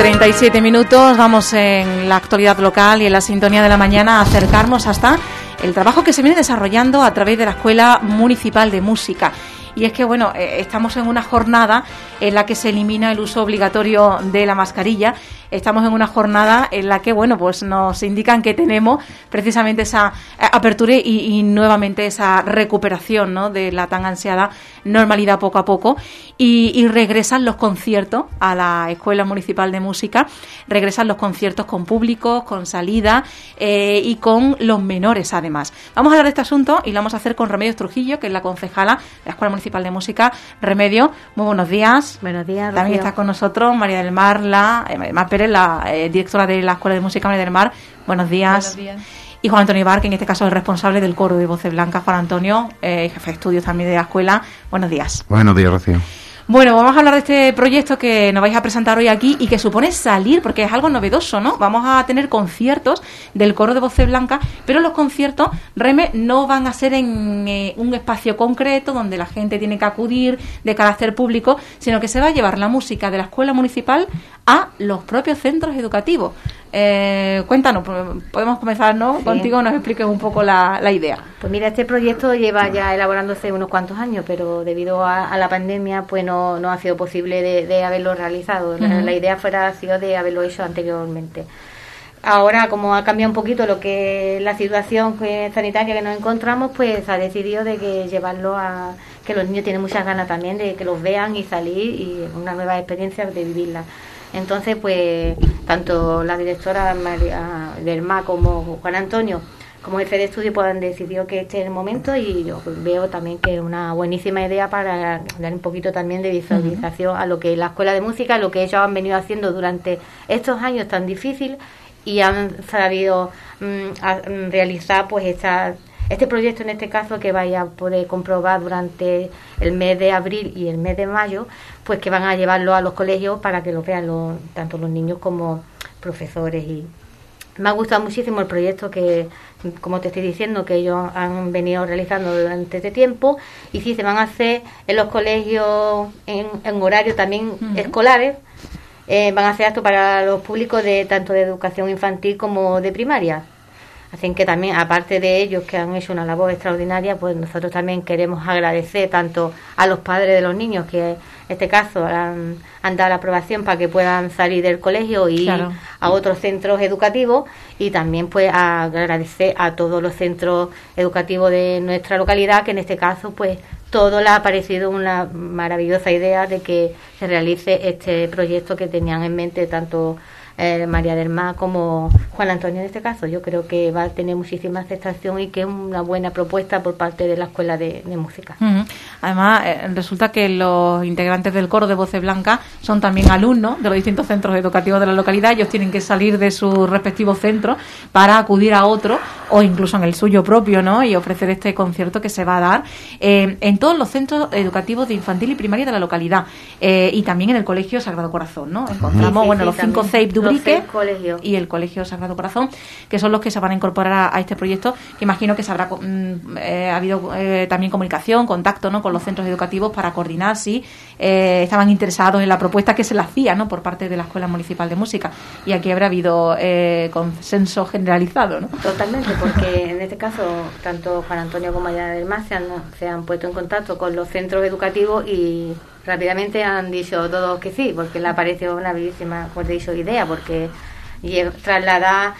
9:37, vamos en la actualidad local y en la sintonía de la mañana a acercarnos hasta el trabajo que se viene desarrollando a través de la Escuela Municipal de Música. Y es que, bueno, estamos en una jornada en la que se elimina el uso obligatorio de la mascarilla. Estamos en una jornada en la que, bueno, pues nos indican que tenemos precisamente esa apertura y nuevamente esa recuperación, ¿no?, de la tan ansiada normalidad poco a poco. Y regresan los conciertos a la Escuela Municipal de Música. Regresan los conciertos con público, con salida y con los menores, además. Vamos a hablar de este asunto y lo vamos a hacer con Remedios Trujillo, que es la concejala de la Escuela Municipal de Música. Remedio, muy buenos días. Buenos días, Rocío. También está con nosotros María del Mar, Mar Pérez, la directora de la Escuela de Música María del Mar. Buenos días. Buenos días. Y Juan Antonio Ibar, que en este caso es responsable del coro de Voces Blancas. Juan Antonio, jefe de estudios también de la escuela. Buenos días. Buenos días, Rocío. Bueno, vamos a hablar de este proyecto que nos vais a presentar hoy aquí y que supone salir, porque es algo novedoso, ¿no? Vamos a tener conciertos del coro de Voces Blancas, pero los conciertos, Reme, no van a ser en un espacio concreto donde la gente tiene que acudir de carácter público, sino que se va a llevar la música de la escuela municipal a los propios centros educativos. Cuéntanos, podemos comenzar, ¿no? Sí. Contigo nos expliques un poco la idea. Pues mira, este proyecto lleva ya elaborándose unos cuantos años, pero debido a la pandemia pues no ha sido posible de haberlo realizado. Uh-huh. La idea ha sido de haberlo hecho anteriormente. Ahora, como ha cambiado un poquito lo que es la situación sanitaria que nos encontramos, pues ha decidido de que llevarlo a que los niños tienen muchas ganas también de que los vean y salir y una nueva experiencia de vivirla. Entonces, pues, tanto la directora María del Mar como Juan Antonio, como jefe de estudio, pues han decidido que este es el momento y yo veo también que es una buenísima idea para dar un poquito también de visualización a lo que es la escuela de música, lo que ellos han venido haciendo durante estos años tan difíciles y han sabido realizar pues este proyecto, en este caso, que vaya a poder comprobar durante el mes de abril y el mes de mayo, pues que van a llevarlo a los colegios para que lo vean tanto los niños como profesores. Y me ha gustado muchísimo el proyecto que, como te estoy diciendo, que ellos han venido realizando durante este tiempo, y sí, se van a hacer en los colegios en horario también escolares. Van a hacer esto para los públicos de tanto de educación infantil como de primaria. Así que también, aparte de ellos que han hecho una labor extraordinaria, pues nosotros también queremos agradecer tanto a los padres de los niños, que en este caso han dado la aprobación para que puedan salir del colegio y ir a otros centros educativos, y también pues agradecer a todos los centros educativos de nuestra localidad, que en este caso pues todo les ha parecido una maravillosa idea de que se realice este proyecto que tenían en mente tanto María del Mar como Juan Antonio en este caso. Yo creo que va a tener muchísima aceptación y que es una buena propuesta por parte de la Escuela de Música. Uh-huh. Además, resulta que los integrantes del coro de Voces Blancas son también alumnos de los distintos centros educativos de la localidad. Ellos tienen que salir de sus respectivos centros para acudir a otro o incluso en el suyo propio, ¿no?, y ofrecer este concierto que se va a dar en todos los centros educativos de infantil y primaria de la localidad, y también en el Colegio Sagrado Corazón, ¿no? Encontramos los 5 CEIP de Ubrique y el Colegio Sagrado Corazón, que son los que se van a incorporar a este proyecto, que imagino que se habrá habido también comunicación, contacto, ¿no?, con los centros educativos para coordinar si estaban interesados en la propuesta que se le hacía, ¿no?, por parte de la Escuela Municipal de Música. Y aquí habrá habido consenso generalizado, ¿no? Totalmente, porque en este caso tanto Juan Antonio como María del Mar se han puesto en contacto con los centros educativos y rápidamente han dicho todos que sí, porque le ha parecido una bellísima, pues te he dicho, idea, porque trasladar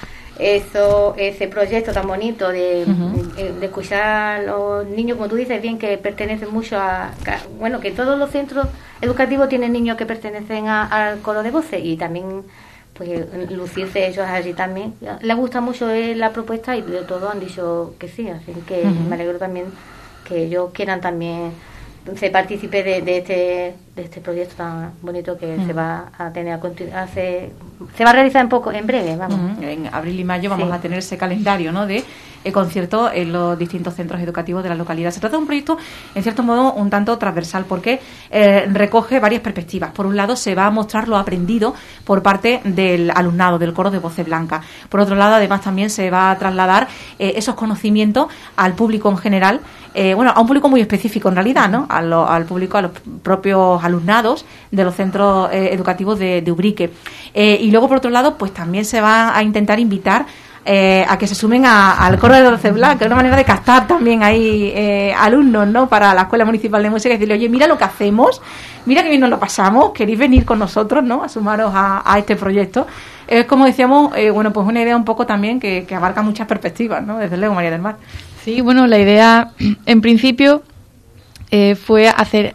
ese proyecto tan bonito de escuchar a los niños, como tú dices bien, que pertenecen mucho bueno, que todos los centros educativos tienen niños que pertenecen al coro de voces, y también pues lucirse ellos allí también. Les gusta mucho la propuesta y de todo han dicho que sí, así que me alegro también que ellos quieran también se participe de este proyecto tan bonito que se va a tener se va a realizar en breve, vamos. En abril y mayo vamos a tener ese calendario, ¿no?, de conciertos en los distintos centros educativos de la localidad. Se trata de un proyecto, en cierto modo, un tanto transversal, porque recoge varias perspectivas. Por un lado, se va a mostrar lo aprendido por parte del alumnado del coro de Voces Blancas. Por otro lado, además, también se va a trasladar esos conocimientos al público en general, a un público muy específico en realidad, ¿no?, al público, a los propios los alumnados de los centros educativos de Ubrique. Y luego, por otro lado, pues también se va a intentar invitar a que se sumen al coro de Doce Blanc, que es una manera de captar también ahí alumnos, ¿no?, para la Escuela Municipal de Música, y decirle, oye, mira lo que hacemos, mira que bien nos lo pasamos, queréis venir con nosotros, ¿no?, a sumaros a este proyecto. Es como decíamos, bueno, pues una idea un poco también que abarca muchas perspectivas, ¿no?, desde luego, María del Mar. Sí, bueno, la idea en principio fue hacer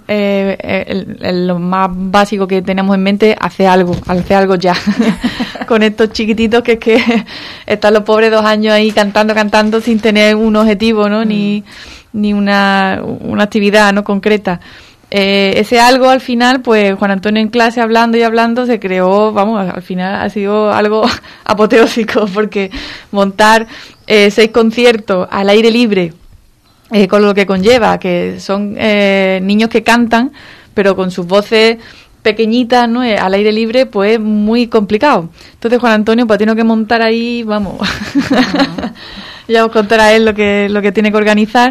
lo más básico que teníamos en mente, hacer algo ya con estos chiquititos, que es que están los pobres 2 años ahí cantando sin tener un objetivo, ¿no? Ni una actividad, ¿no?, concreta. Ese algo, al final, pues Juan Antonio en clase hablando se creó, vamos, al final ha sido algo apoteósico, porque montar 6 conciertos al aire libre, con lo que conlleva, que son niños que cantan, pero con sus voces pequeñitas, ¿no?, al aire libre, pues muy complicado. Entonces Juan Antonio pues tiene que montar ahí, vamos, ya os contará él lo que tiene que organizar,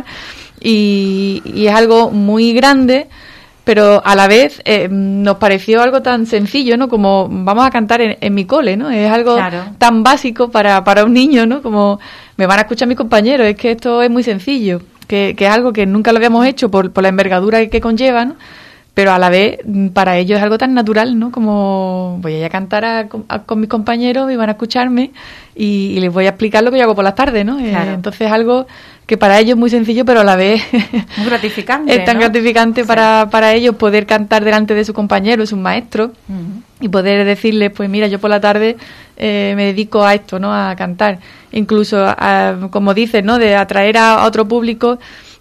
y es algo muy grande, pero a la vez nos pareció algo tan sencillo, ¿no?, como vamos a cantar en mi cole, ¿no? Es algo tan básico para un niño, ¿no?, como me van a escuchar mis compañeros. Es que esto es muy sencillo, que es algo que nunca lo habíamos hecho por la envergadura que conlleva, ¿no?, pero a la vez para ellos es algo tan natural, ¿no?, como voy a ir a cantar con mis compañeros y van a escucharme y les voy a explicar lo que yo hago por las tardes, ¿no? Claro. Entonces algo que para ellos es muy sencillo, pero a la vez muy gratificante, es tan, ¿no?, gratificante para ellos poder cantar delante de sus compañeros, sus maestros, y poder decirles, pues mira, yo por la tarde me dedico a esto, ¿no?, a cantar. Incluso, como dices, ¿no?, de atraer a otro público.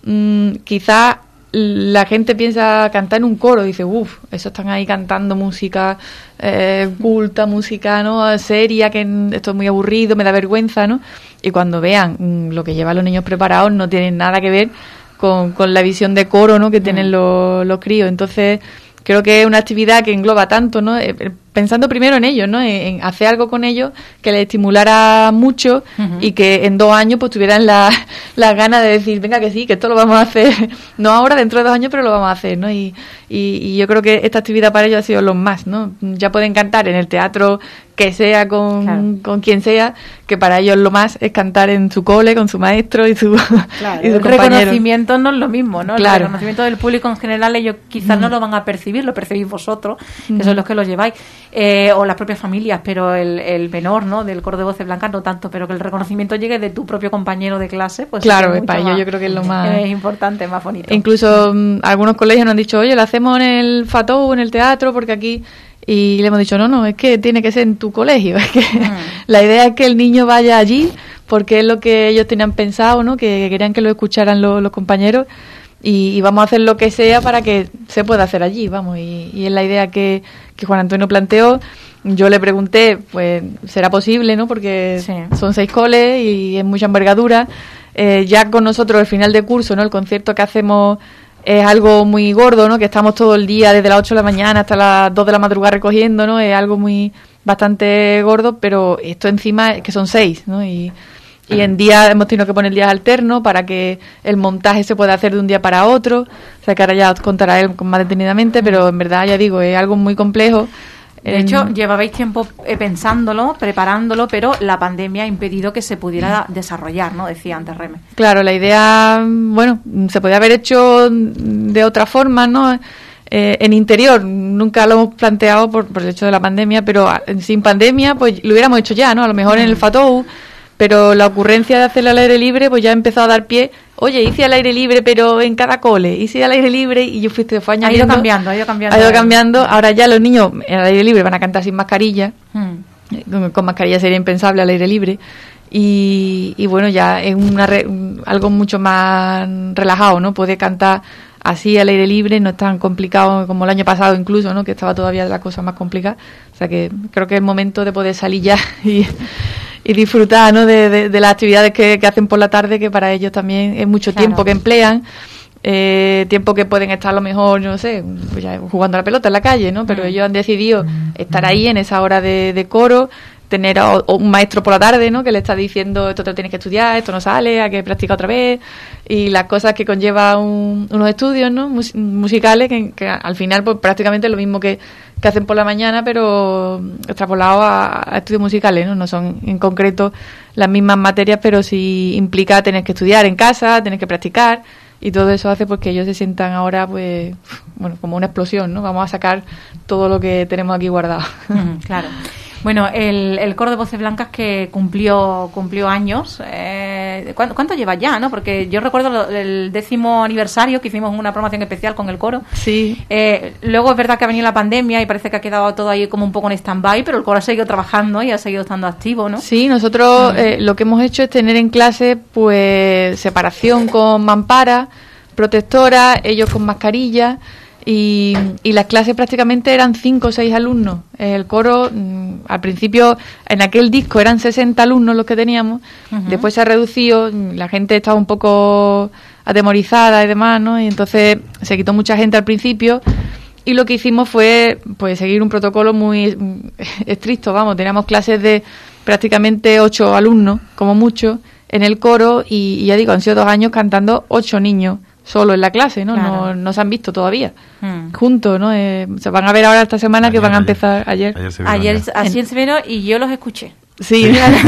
Quizás la gente piensa cantar en un coro, dice, esos están ahí cantando música culta, música, ¿no?, seria, que esto es muy aburrido, me da vergüenza, ¿no? Y cuando vean lo que llevan los niños preparados, no tienen nada que ver con la visión de coro, ¿no?, que tienen los críos. Entonces creo que es una actividad que engloba tanto, ¿no?, pensando primero en ellos, ¿no?, en hacer algo con ellos que les estimulara mucho, y que en 2 años pues tuvieran las ganas de decir, venga, que sí, que esto lo vamos a hacer, no ahora, dentro de 2 años, pero lo vamos a hacer, ¿no? Y yo creo que esta actividad para ellos ha sido lo más, ¿no? Ya pueden cantar en el teatro que sea, con quien sea, que para ellos lo más es cantar en su cole, con su maestro y su el reconocimiento no es lo mismo, ¿no? Claro. El reconocimiento del público en general, ellos quizás no lo van a percibir, lo percibís vosotros, que sois los que lo lleváis, o las propias familias, pero el menor, ¿no?, del coro de Voces Blancas no tanto, pero que el reconocimiento llegue de tu propio compañero de clase, pues claro, para ellos yo creo que es lo más importante, más bonito. Incluso algunos colegios nos han dicho, oye, lo hacemos en el FATOU, en el teatro, porque aquí... Y le hemos dicho, no, es que tiene que ser en tu colegio. Es que la idea es que el niño vaya allí, porque es lo que ellos tenían pensado, ¿no?, que querían que lo escucharan los compañeros, y vamos a hacer lo que sea para que se pueda hacer allí, vamos. Y es la idea que Juan Antonio planteó. Yo le pregunté, pues, ¿será posible, no?, porque son 6 coles y es mucha envergadura. Ya con nosotros, el final de curso, ¿no?, el concierto que hacemos es algo muy gordo, ¿no?, que estamos todo el día desde las 8 de la mañana hasta las 2 de la madrugada recogiendo, ¿no? Es algo bastante gordo, pero esto encima es que son 6, ¿no? Y en día hemos tenido que poner días alternos para que el montaje se pueda hacer de un día para otro. O sea, que ahora ya os contará él más detenidamente, pero en verdad, ya digo, es algo muy complejo. De hecho, llevabais tiempo pensándolo, preparándolo, pero la pandemia ha impedido que se pudiera desarrollar, ¿no?, decía antes Reme. Claro, la idea, bueno, se podía haber hecho de otra forma, ¿no? En interior, nunca lo hemos planteado por el hecho de la pandemia, pero sin pandemia, pues lo hubiéramos hecho ya, ¿no? A lo mejor en el FATOU, pero la ocurrencia de hacerlo al aire libre, pues ya empezó a dar pie. Oye, hice al aire libre, pero en cada cole, hice al aire libre, y fue añadiendo. Ha ido cambiando. Ahora ya los niños al aire libre van a cantar sin mascarilla. Con mascarilla sería impensable al aire libre. Y bueno, ya es algo mucho más relajado, ¿no? Poder cantar así al aire libre, no es tan complicado como el año pasado incluso, ¿no?, que estaba todavía la cosa más complicada. O sea que creo que es el momento de poder salir ya y disfrutar, ¿no?, de las actividades que hacen por la tarde, que para ellos también es mucho tiempo que emplean, tiempo que pueden estar a lo mejor, no sé, pues ya jugando a la pelota en la calle, ¿no? Pero ellos han decidido estar ahí en esa hora de coro, tener un maestro por la tarde, ¿no? Que le está diciendo esto te lo tienes que estudiar, esto no sale, hay que practicar otra vez, y las cosas que conlleva unos estudios, ¿no? Musicales que al final pues prácticamente es lo mismo que hacen por la mañana, pero extrapolado a estudios musicales, ¿no? No son en concreto las mismas materias, pero sí implica tener que estudiar en casa, tener que practicar, y todo eso hace pues que ellos se sientan ahora pues bueno, como una explosión, ¿no? Vamos a sacar todo lo que tenemos aquí guardado. Claro. Bueno, el coro de Voces Blancas que cumplió años. ¿Cuánto lleva ya, no? Porque yo recuerdo el 10º aniversario que hicimos una promoción especial con el coro. Sí. Luego es verdad que ha venido la pandemia y parece que ha quedado todo ahí como un poco en stand-by, pero el coro ha seguido trabajando y ha seguido estando activo, ¿no? Sí, nosotros lo que hemos hecho es tener en clase pues separación con mampara, protectora, ellos con mascarilla. Y las clases prácticamente eran 5 o 6 alumnos. El coro, al principio, en aquel disco eran 60 alumnos los que teníamos. Después se ha reducido, la gente estaba un poco atemorizada y demás, ¿no? Y entonces se quitó mucha gente al principio. Y lo que hicimos fue pues seguir un protocolo muy estricto, vamos. Teníamos clases de prácticamente 8 alumnos, como mucho, en el coro. Y ya digo, han sido 2 años cantando 8 niños. Solo en la clase, ¿no? Claro. No se han visto todavía. Juntos, ¿no? Se van a ver ahora esta semana que van a empezar ayer. Ayer se vieron y yo los escuché. Sí.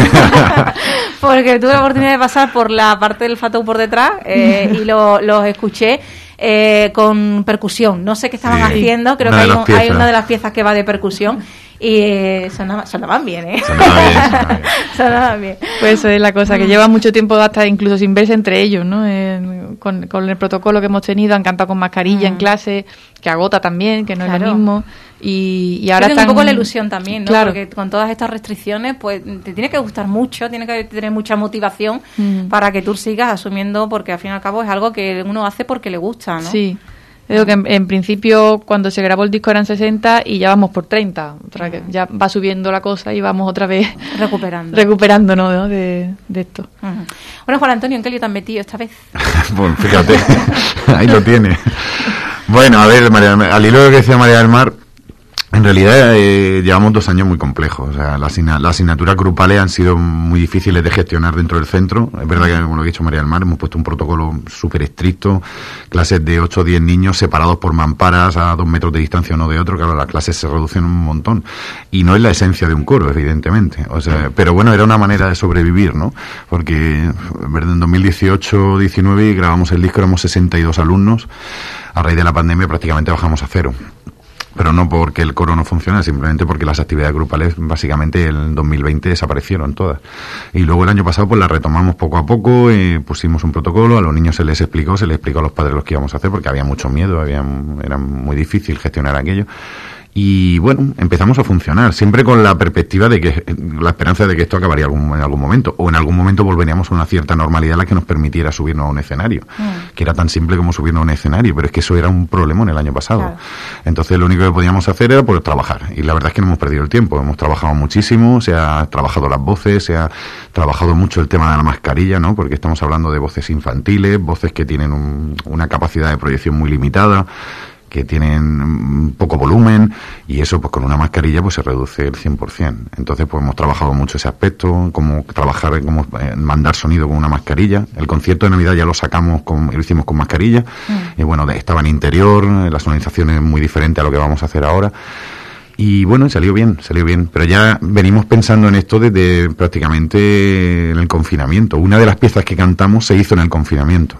Porque tuve la oportunidad de pasar por la parte del Fatou por detrás y los escuché con percusión. No sé qué estaban haciendo, creo que hay una de las piezas que va de percusión. Y sonaban bien, ¿eh? Sonaban bien. Pues eso es la cosa, que lleva mucho tiempo hasta incluso sin verse entre ellos, ¿no? Con el protocolo que hemos tenido, han cantado con mascarilla en clase, que agota también, que no es lo mismo. Y ahora están un poco la ilusión también, ¿no? Claro. Porque con todas estas restricciones, pues te tiene que gustar mucho, tiene que tener mucha motivación para que tú sigas asumiendo, porque al fin y al cabo es algo que uno hace porque le gusta, ¿no? Sí. Digo que en principio cuando se grabó el disco eran 60 y ya vamos por 30. Otra que ya va subiendo la cosa y vamos otra vez recuperando, ¿no? de esto. Bueno, Juan Antonio, ¿en qué lío te has metido esta vez? Bueno, fíjate, ahí lo tiene. Bueno, a ver, al hilo de lo que decía María del Mar, en realidad llevamos 2 años muy complejos. O sea, las asignaturas grupales han sido muy difíciles de gestionar dentro del centro. Es verdad que, como lo ha dicho María del Mar, hemos puesto un protocolo súper estricto, clases de 8 o 10 niños separados por mamparas a 2 metros de distancia uno de otro. Claro, las clases se reducen un montón. Y no es la esencia de un coro, evidentemente. O sea, pero bueno, era una manera de sobrevivir, ¿no? Porque en 2018-19 grabamos el disco, éramos 62 alumnos. A raíz de la pandemia prácticamente bajamos a 0. Pero no porque el coro no funciona, simplemente porque las actividades grupales básicamente en 2020 desaparecieron todas. Y luego el año pasado pues las retomamos poco a poco, pusimos un protocolo, a los niños se les explicó a los padres lo que íbamos a hacer porque había mucho miedo, era muy difícil gestionar aquello. Y bueno, empezamos a funcionar, siempre con la perspectiva de que, la esperanza de que esto acabaría en algún momento, o en algún momento volveríamos a una cierta normalidad en la que nos permitiera subirnos a un escenario, que era tan simple como subirnos a un escenario, pero es que eso era un problemón el año pasado. Claro. Entonces lo único que podíamos hacer era pues trabajar, y la verdad es que no hemos perdido el tiempo, hemos trabajado muchísimo, se ha trabajado las voces, se ha trabajado mucho el tema de la mascarilla, ¿no? Porque estamos hablando de voces infantiles, voces que tienen una capacidad de proyección muy limitada, que tienen poco volumen, y eso pues con una mascarilla pues se reduce el 100%. Entonces pues hemos trabajado mucho ese aspecto, cómo trabajar, cómo mandar sonido con una mascarilla. El concierto de Navidad ya lo hicimos con mascarilla, y bueno, estaba en interior, la sonorización es muy diferente a lo que vamos a hacer ahora. Y bueno, salió bien, pero ya venimos pensando en esto desde prácticamente en el confinamiento. Una de las piezas que cantamos se hizo en el confinamiento.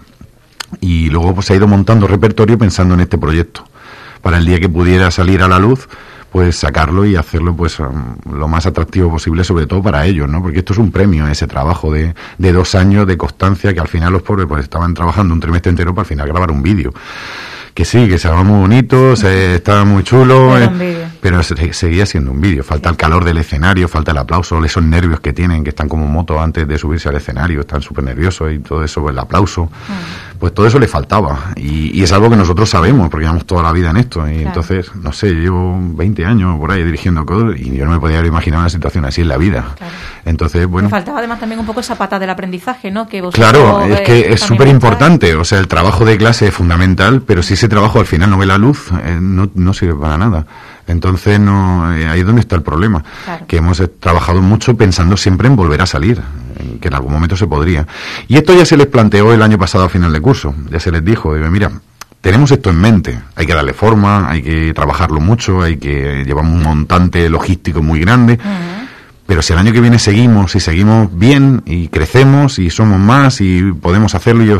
Y luego pues se ha ido montando repertorio pensando en este proyecto, para el día que pudiera salir a la luz, pues sacarlo y hacerlo pues lo más atractivo posible, sobre todo para ellos, ¿no? Porque esto es un premio, ese trabajo de 2 años de constancia, que al final los pobres pues estaban trabajando un trimestre entero para al final grabar un vídeo. Que sí, que se va muy bonito, estaba muy chulo, pero seguía siendo un vídeo. Falta el calor del escenario, falta el aplauso, esos nervios que tienen, que están como motos antes de subirse al escenario, están súper nerviosos, y todo eso, el aplauso, pues todo eso le faltaba. Y es algo que nosotros sabemos, porque llevamos toda la vida en esto. Y entonces, no sé, llevo 20 años por ahí dirigiendo coro, y yo no me podía haber imaginado una situación así en la vida. Claro. Entonces, bueno. Me faltaba además también un poco esa pata del aprendizaje, ¿no? Que claro, es que es súper importante. O sea, el trabajo de clase es fundamental, pero si ese trabajo al final no ve la luz, no sirve para nada. Entonces, ahí es donde está el problema. Claro. Que hemos trabajado mucho pensando siempre en volver a salir, en que en algún momento se podría. Y esto ya se les planteó el año pasado a final de curso. Ya se les dijo, mira, tenemos esto en mente, hay que darle forma, hay que trabajarlo mucho, hay que llevar un montante logístico muy grande. Pero si el año que viene seguimos bien y crecemos y somos más y podemos hacerlo y os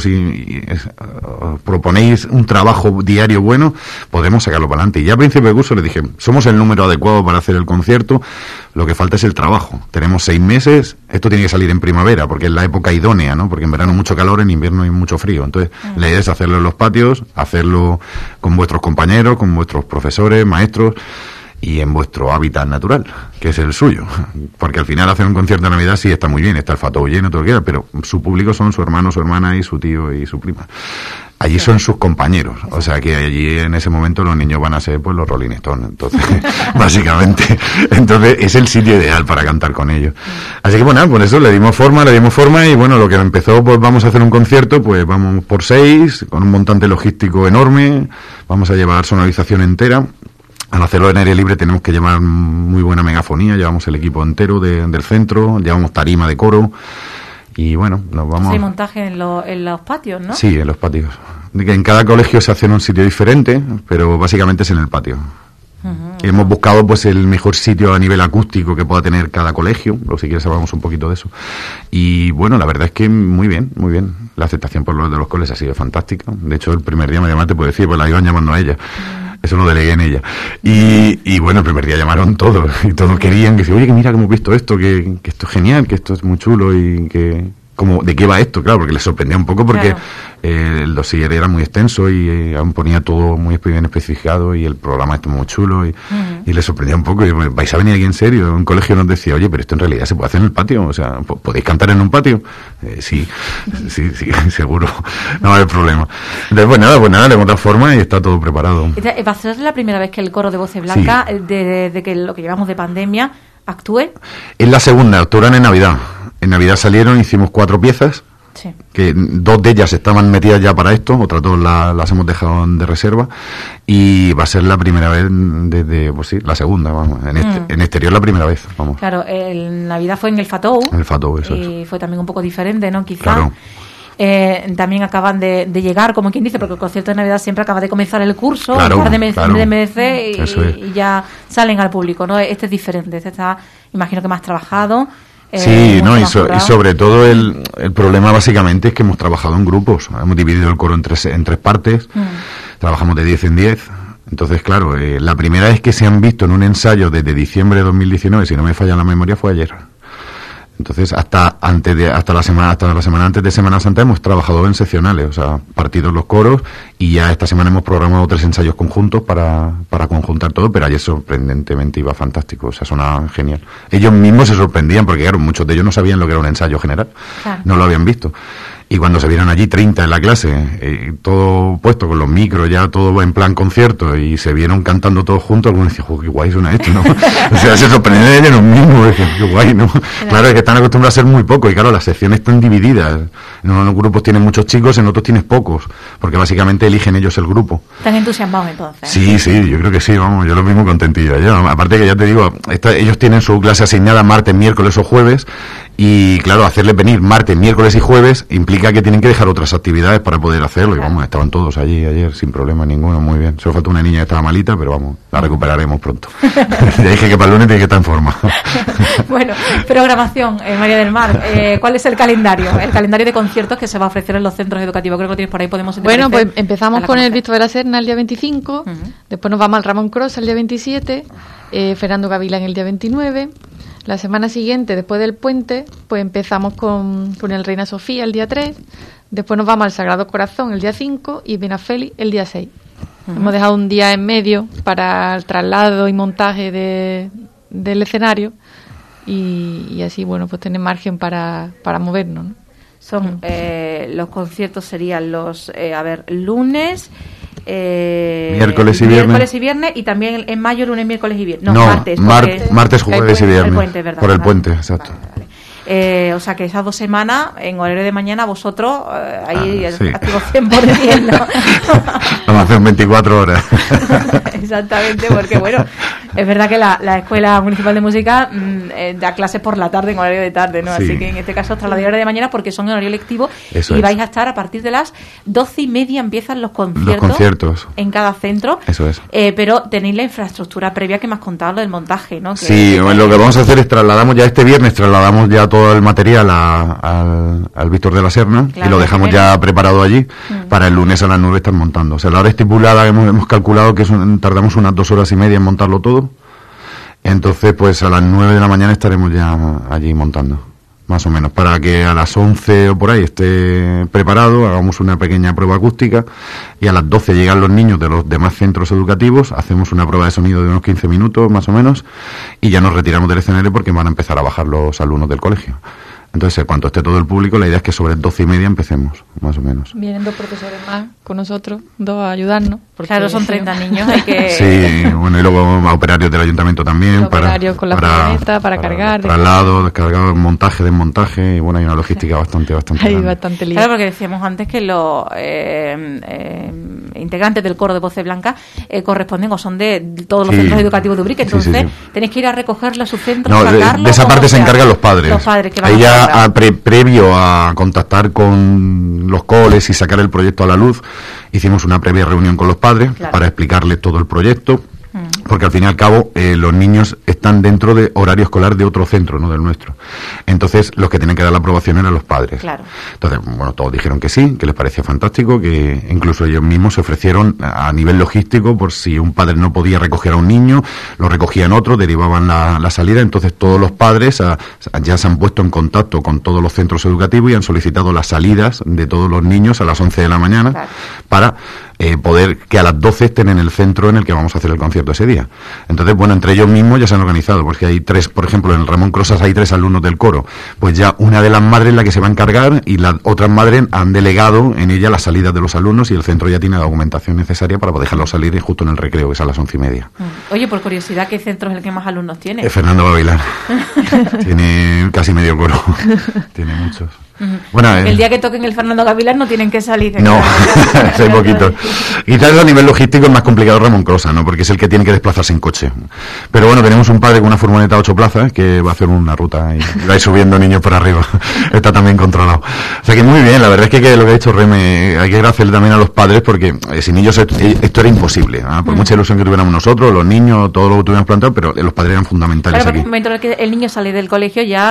proponéis un trabajo diario bueno, podemos sacarlo para adelante. Y ya a principio de curso les dije, somos el número adecuado para hacer el concierto, lo que falta es el trabajo. Tenemos 6 meses, esto tiene que salir en primavera porque es la época idónea, ¿no? Porque en verano mucho calor, en invierno hay mucho frío. Entonces, la idea es hacerlo en los patios, hacerlo con vuestros compañeros, con vuestros profesores, maestros, y en vuestro hábitat natural, que es el suyo, porque al final hacer un concierto de Navidad sí está muy bien, está el Fatou lleno, todo lo que quiera, pero su público son su hermano, su hermana y su tío y su prima. Allí son sus compañeros, o sea que allí en ese momento los niños van a ser pues los Rolling Stones, entonces básicamente, entonces es el sitio ideal para cantar con ellos. Así que bueno, por eso le dimos forma y bueno, lo que empezó, pues vamos a hacer un concierto, pues vamos por 6, con un montante logístico enorme, vamos a llevar sonorización entera. Al hacerlo en aire libre tenemos que llevar muy buena megafonía, llevamos el equipo entero del centro, llevamos tarima de coro y bueno, nos vamos... Hay montaje en los patios, ¿no? Sí, en los patios. En cada colegio se hace en un sitio diferente, pero básicamente es en el patio. Y hemos buscado pues el mejor sitio a nivel acústico que pueda tener cada colegio, o si quieres hablamos un poquito de eso. Y bueno, la verdad es que muy bien. La aceptación por los de los coles ha sido fantástica. De hecho, el primer día me llamaste, puedo decir, pues la iban llamando a ella. Eso lo delegué en ella. Y bueno, el primer día llamaron todos, y todos querían que oye, que mira que hemos visto esto, que esto es genial, que esto es muy chulo y que... como ¿de qué va esto? Claro, porque les sorprendía un poco porque el dossier era muy extenso y aún ponía todo muy bien especificado y el programa está muy chulo y les sorprendía un poco. Y, ¿vais a venir aquí en serio? Un colegio nos decía, oye, pero esto en realidad se puede hacer en el patio, o sea, ¿podéis cantar en un patio? Sí, seguro, no va a haber problema. Entonces, pues nada, le hemos dado forma y está todo preparado. ¿Va a ser la primera vez que el coro de Voces Blancas, desde que lo que llevamos de pandemia, actúe? Es la segunda, actuarán en Navidad. En Navidad salieron, hicimos 4 piezas, que 2 de ellas estaban metidas ya para esto, otras 2 las hemos dejado de reserva, y va a ser la primera vez desde, pues sí, la segunda, vamos, en exterior la primera vez, vamos. Claro, el Navidad fue en el Fatou. En el Fatou, eso y fue también un poco diferente, ¿no? Quizá. Claro. También acaban de llegar, como quien dice, porque el concierto de Navidad siempre acaba de comenzar el curso, claro, un par de meses y ya salen al público, ¿no? Este es diferente, este está, imagino que más trabajado. Sí, no, y sobre todo el problema básicamente es que hemos trabajado en grupos, hemos dividido el coro en tres partes, trabajamos de 10 en 10, entonces claro, la primera vez que se han visto en un ensayo desde diciembre de 2019, si no me falla la memoria, fue ayer. Entonces, hasta la semana antes de Semana Santa hemos trabajado en seccionales, o sea, partidos los coros, y ya esta semana hemos programado 3 ensayos conjuntos para conjuntar todo, pero ayer sorprendentemente iba fantástico, o sea, sonaba genial. Ellos mismos se sorprendían porque, claro, muchos de ellos no sabían lo que era un ensayo general, no lo habían visto. Y cuando se vieron allí 30 en la clase, todo puesto con los micros, ya todo en plan concierto, y se vieron cantando todos juntos, algunos decían, qué guay suena esto, ¿no? O sea, se sorprendían de ellos mismos, qué guay, ¿no? Claro, es que están acostumbrados a ser muy pocos, y claro, las secciones están divididas. En unos grupos tienen muchos chicos, en otros tienes pocos, porque básicamente eligen ellos el grupo. ¿Están entusiasmados entonces? Sí, yo creo que sí, vamos, yo lo mismo contentillo. Aparte que ya te digo, ellos tienen su clase asignada martes, miércoles o jueves, y claro, hacerles venir martes, miércoles y jueves implica que tienen que dejar otras actividades para poder hacerlo. Y vamos, estaban todos allí ayer sin problema ninguno, muy bien. Solo falta una niña que estaba malita, pero vamos, la recuperaremos pronto. Ya dije que para el lunes tiene que estar en forma. Bueno, programación, María del Mar, ¿cuál es el calendario? El calendario de conciertos que se va a ofrecer en los centros educativos. Creo que lo tienes por ahí, podemos Bueno, pues empezamos con el Víctor de la Serna el día 25, después nos vamos al Ramón Cros el día 27, Fernando Gavilán el día 29. La semana siguiente, después del puente, pues empezamos con el Reina Sofía el día 3, después nos vamos al Sagrado Corazón el día 5 y Benafeli el día 6. Hemos dejado un día en medio para el traslado y montaje del escenario y así, bueno, pues tener margen para movernos, ¿no? Son los conciertos serían los, lunes... miércoles y viernes y también en mayo lunes, miércoles y viernes. No, martes, jueves y viernes. Por el puente, vale, exacto. Vale. O sea que esas 2 semanas, en horario de mañana, vosotros ahí activo 100%, ¿no? Vamos a hacer 24 horas. Exactamente, porque bueno, es verdad que la Escuela Municipal de Música da clases por la tarde, en horario de tarde, ¿no? Sí. Así que en este caso hasta la hora de mañana, porque son en horario lectivo. Eso y es. vais a estar a partir de las 12:30, empiezan los conciertos en cada centro. Eso es. Pero tenéis la infraestructura previa que me has contado, lo del montaje, ¿no? Sí, lo que vamos a hacer es trasladamos ya todo el material al Víctor de la Serna, Claro, y lo dejamos ya preparado allí para el lunes a las 9 estar montando. O sea, la hora estipulada hemos calculado que tardamos unas 2 horas y media en montarlo todo. Entonces, pues a las 9 de la mañana estaremos ya allí montando, más o menos, para que a las 11 o por ahí esté preparado, hagamos una pequeña prueba acústica, y a las 12 llegan los niños de los demás centros educativos, hacemos una prueba de sonido de unos 15 minutos más o menos, y ya nos retiramos del escenario porque van a empezar a bajar los alumnos del colegio. Entonces, en cuanto esté todo el público, la idea es que sobre 12:30 empecemos, más o menos. Vienen 2 profesores más con nosotros, 2 a ayudarnos. Claro, son 30 niños, hay que... Sí, bueno, y luego a operarios del ayuntamiento también. Operarios con la furgoneta, para cargar. Traslado, descargado, montaje, desmontaje, y bueno, hay una logística bastante Hay grande. bastante lío. Claro, porque decíamos antes que los integrantes del coro de Voces Blancas corresponden o son de todos los Sí. centros educativos de Ubrique, entonces Sí. tenéis que ir a recogerlo a su centro, No, sacarlo. de esa ¿cómo parte se hace? encargan los padres. Los padres que van Ahí a ya colaborar. previo a contactar con los coles y sacar el proyecto a la luz, hicimos una previa reunión con los padres Claro. para explicarles todo el proyecto, porque al fin y al cabo los niños están dentro de horario escolar de otro centro, no del nuestro. Entonces los que tienen que dar la aprobación eran los padres. Claro. Entonces, bueno, todos dijeron que sí, que les parecía fantástico, que incluso ellos mismos se ofrecieron a nivel logístico, por si un padre no podía recoger a un niño, lo recogían otro, derivaban la salida. Entonces todos los padres ya se han puesto en contacto con todos los centros educativos y han solicitado las salidas de todos los niños a las 11 de la mañana, Claro. para poder que a las 12 estén en el centro en el que vamos a hacer el concierto ese día. Entonces, bueno, entre ellos mismos ya se han organizado, porque hay 3, por ejemplo, en el Ramón Crosas hay 3 alumnos del coro, pues ya una de las madres es la que se va a encargar, y las otras madres han delegado en ella las salidas de los alumnos, y el centro ya tiene la documentación necesaria para dejarlos salir justo en el recreo, que es a las 11:30. Oye, por curiosidad, ¿qué centro es el que más alumnos tiene? Fernando Bavilar. Tiene casi medio coro. Tiene muchos. Bueno, El día que toquen el Fernando Gavilar no tienen que salir. no, hay poquito. Quizás a nivel logístico es más complicado Ramón Crosa, ¿no? Porque es el que tiene que desplazarse en coche. Pero bueno, tenemos un padre con una furgoneta de 8 plazas que va a hacer una ruta y va a ir subiendo niños por arriba. Está también controlado. O sea que muy bien, la verdad es que lo que ha hecho Reme, hay que agradecerle también a los padres, porque sin ellos esto era imposible, ¿no? Por mucha ilusión que tuviéramos nosotros, los niños, todo lo que tuviéramos planteado, pero los padres eran fundamentales Claro, porque en aquí. el momento en el que el niño sale del colegio, ya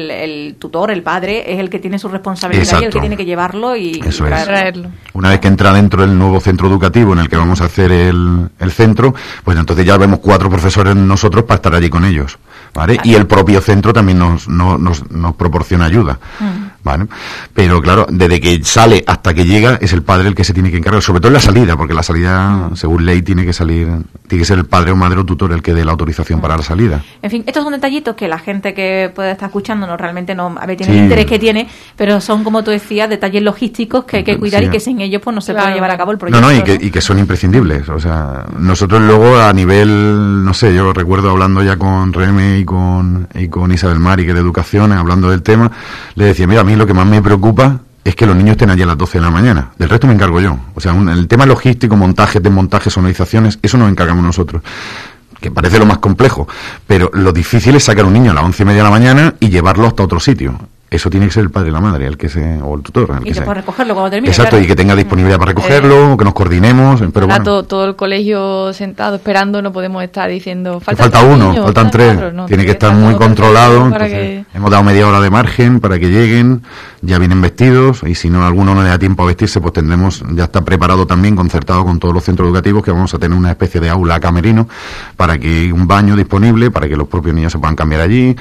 el tutor, el padre, es el que tiene su responsabilidad. Y el Exacto. que tiene que llevarlo y Eso es. Traerlo. Una vez que entra dentro del nuevo centro educativo en el que vamos a hacer el centro, pues entonces ya vemos 4 profesores nosotros para estar allí con ellos, ¿vale? Y el propio centro también nos proporciona ayuda, ¿vale? Pero claro, desde que sale hasta que llega es el padre el que se tiene que encargar, sobre todo en la salida, porque la salida, según ley, tiene que ser el padre o madre o tutor el que dé la autorización para la salida. En fin, estos son detallitos que la gente que puede estar escuchándonos realmente no, a ver, tiene Sí. el interés que tiene, pero son, como tú decías, detalles logísticos que hay que cuidar Sí. y que sin ellos pues no se Claro. puede llevar a cabo el proyecto. No, y que son imprescindibles. O sea, nosotros luego a nivel, no sé, yo recuerdo hablando ya con Reme y con Isabel Mari, que es de educación, hablando del tema, le decía, mira, a mí lo que más me preocupa es que los niños estén allí a las 12 de la mañana. Del resto me encargo yo. O sea, el tema logístico, montajes, desmontajes, sonorizaciones, eso nos encargamos nosotros. Que parece lo más complejo, pero lo difícil es sacar a un niño a las 11:30 de la mañana y llevarlo hasta otro sitio. Eso tiene que ser el padre y la madre, o el tutor. Y que pueda recogerlo cuando termine. Exacto, claro. y que tenga disponibilidad para recogerlo, que nos coordinemos, pero Está bueno. todo el colegio sentado esperando, no podemos estar diciendo Falta tres uno, niños, faltan 3. cuatro, no, Tiene que estar todo muy perfecto controlado. para Entonces, hemos dado media hora de margen para que lleguen, ya vienen vestidos, y si no alguno no le da tiempo a vestirse, pues tendremos, ya está preparado también, concertado con todos los centros educativos, que vamos a tener una especie de aula camerino, para que un baño disponible, para que los propios niños se puedan cambiar allí.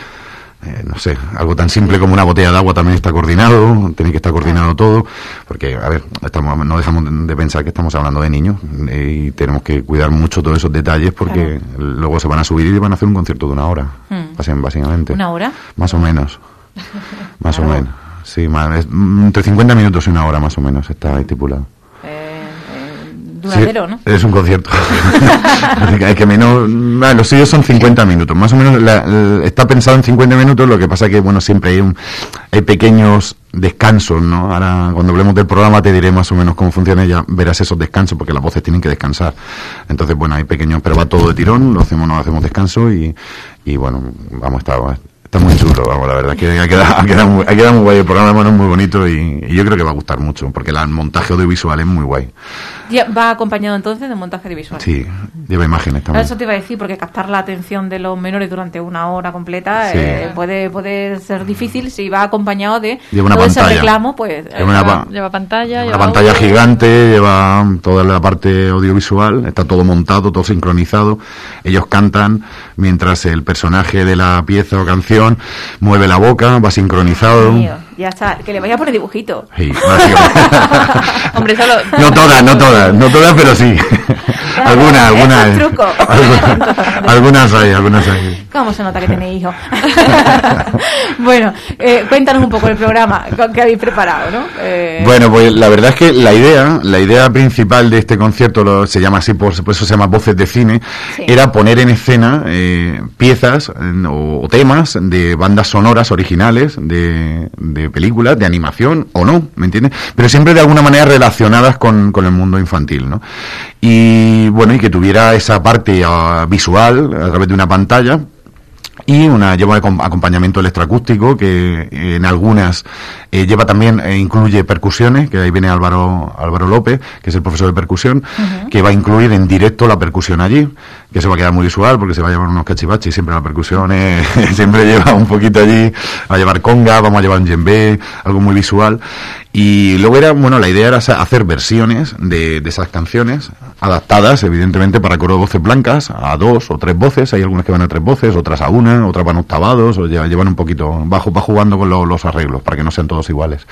No sé, algo tan simple como una botella de agua también está coordinado, tiene que estar coordinado todo, porque, a ver, no dejamos de pensar que estamos hablando de niños, y tenemos que cuidar mucho todos esos detalles, porque luego se van a subir y van a hacer un concierto de 1 hora, básicamente. ¿1 hora? Más o menos. Más o menos. Sí, entre 50 minutos y 1 hora más o menos está estipulado. duradero, ¿no? Es un concierto. Es que menos, los suyos son 50 minutos, más o menos está pensado en 50 minutos, lo que pasa que, bueno, siempre hay pequeños descansos, ¿no? Ahora, cuando hablemos del programa, te diré más o menos cómo funciona, ya verás esos descansos, porque las voces tienen que descansar. Entonces, bueno, hay pequeños, pero va todo de tirón, no hacemos descanso y bueno, vamos, está muy chulo, vamos, la verdad, que ha quedado muy guay el programa, bueno, es muy bonito y yo creo que va a gustar mucho, porque el montaje audiovisual es muy guay. ¿Va acompañado entonces de montaje audiovisual? Sí, lleva imágenes también. Eso te iba a decir, porque captar la atención de los menores durante una hora completa puede ser difícil. Si va acompañado de lleva todo ese reclamo, pues lleva pantalla, una pantalla gigante, lleva toda la parte audiovisual, está todo montado, todo sincronizado. Ellos cantan mientras el personaje de la pieza o canción mueve la boca, va sincronizado. Mío, ya está, que le vaya a poner dibujito. Sí, hombre, solo no todas, pero sí. Algunas hay. ¿Cómo se nota que tenéis hijos? Bueno, cuéntanos un poco el programa que habéis preparado, ¿no? Bueno, pues la verdad es que la idea principal de este concierto, se llama así, por eso se llama Voces de Cine, sí, era poner en escena piezas o temas de bandas sonoras originales, de películas, de animación o no, ¿me entiendes? Pero siempre de alguna manera relacionadas con el mundo infantil, ¿no? Y bueno, y que tuviera esa parte visual a través de una pantalla. Y lleva acompañamiento electroacústico, que en algunas lleva también, incluye percusiones, que ahí viene Álvaro López, que es el profesor de percusión, que va a incluir en directo la percusión allí, que se va a quedar muy visual, porque se va a llevar unos cachivaches, siempre la percusión siempre lleva un poquito allí, va a llevar conga, vamos a llevar un djembe, algo muy visual. Y luego la idea era hacer versiones de esas canciones, adaptadas, evidentemente, para coro de voces blancas, a 2 o 3 voces, hay algunas que van a 3 voces, otras a 1, otras van octavados, o llevan un poquito, va jugando con los arreglos, para que no sean todos iguales.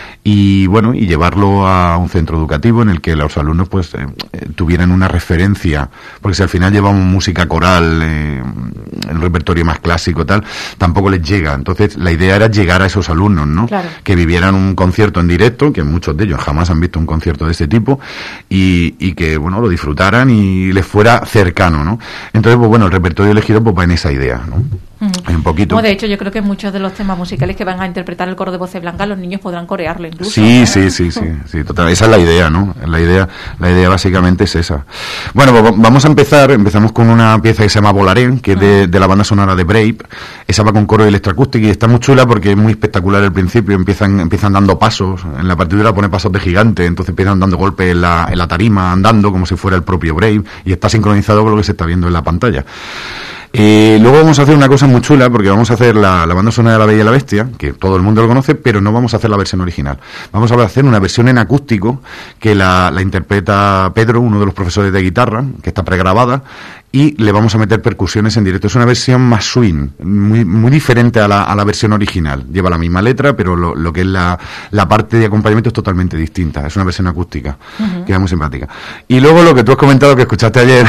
Y bueno, y llevarlo a un centro educativo en el que los alumnos pues tuvieran una referencia, porque si al final llevamos música coral, el repertorio más clásico tal, tampoco les llega. Entonces la idea era llegar a esos alumnos, ¿no? Claro. Que vivieran un concierto en directo, que muchos de ellos jamás han visto un concierto de ese tipo, y que bueno, lo disfrutaran y les fuera cercano, ¿no? Entonces pues bueno, el repertorio elegido pues va en esa idea, ¿no? Hay un poquito. No, de hecho, yo creo que muchos de los temas musicales que van a interpretar el coro de Voces Blancas, los niños podrán corearlo incluso. Sí, total. Esa es la idea, ¿no? La idea básicamente es esa. Bueno, pues vamos a empezamos con una pieza que se llama Volaré, que es de la banda sonora de Brave. Esa va con coro electroacústico y está muy chula porque es muy espectacular al principio. Empiezan dando pasos, en la partitura pone pasos de gigante, entonces empiezan dando golpes en la tarima, andando como si fuera el propio Brave, y está sincronizado con lo que se está viendo en la pantalla. Luego vamos a hacer una cosa muy chula, porque vamos a hacer la banda sonora de La Bella y la Bestia, que todo el mundo lo conoce, pero no vamos a hacer la versión original. Vamos a hacer una versión en acústico que la interpreta Pedro, uno de los profesores de guitarra, que está pregrabada, y le vamos a meter percusiones en directo. Es una versión más swing, muy diferente a la versión original. Lleva la misma letra, pero lo que es la parte de acompañamiento es totalmente distinta. Es una versión acústica, que es muy simpática. Y luego lo que tú has comentado, que escuchaste ayer,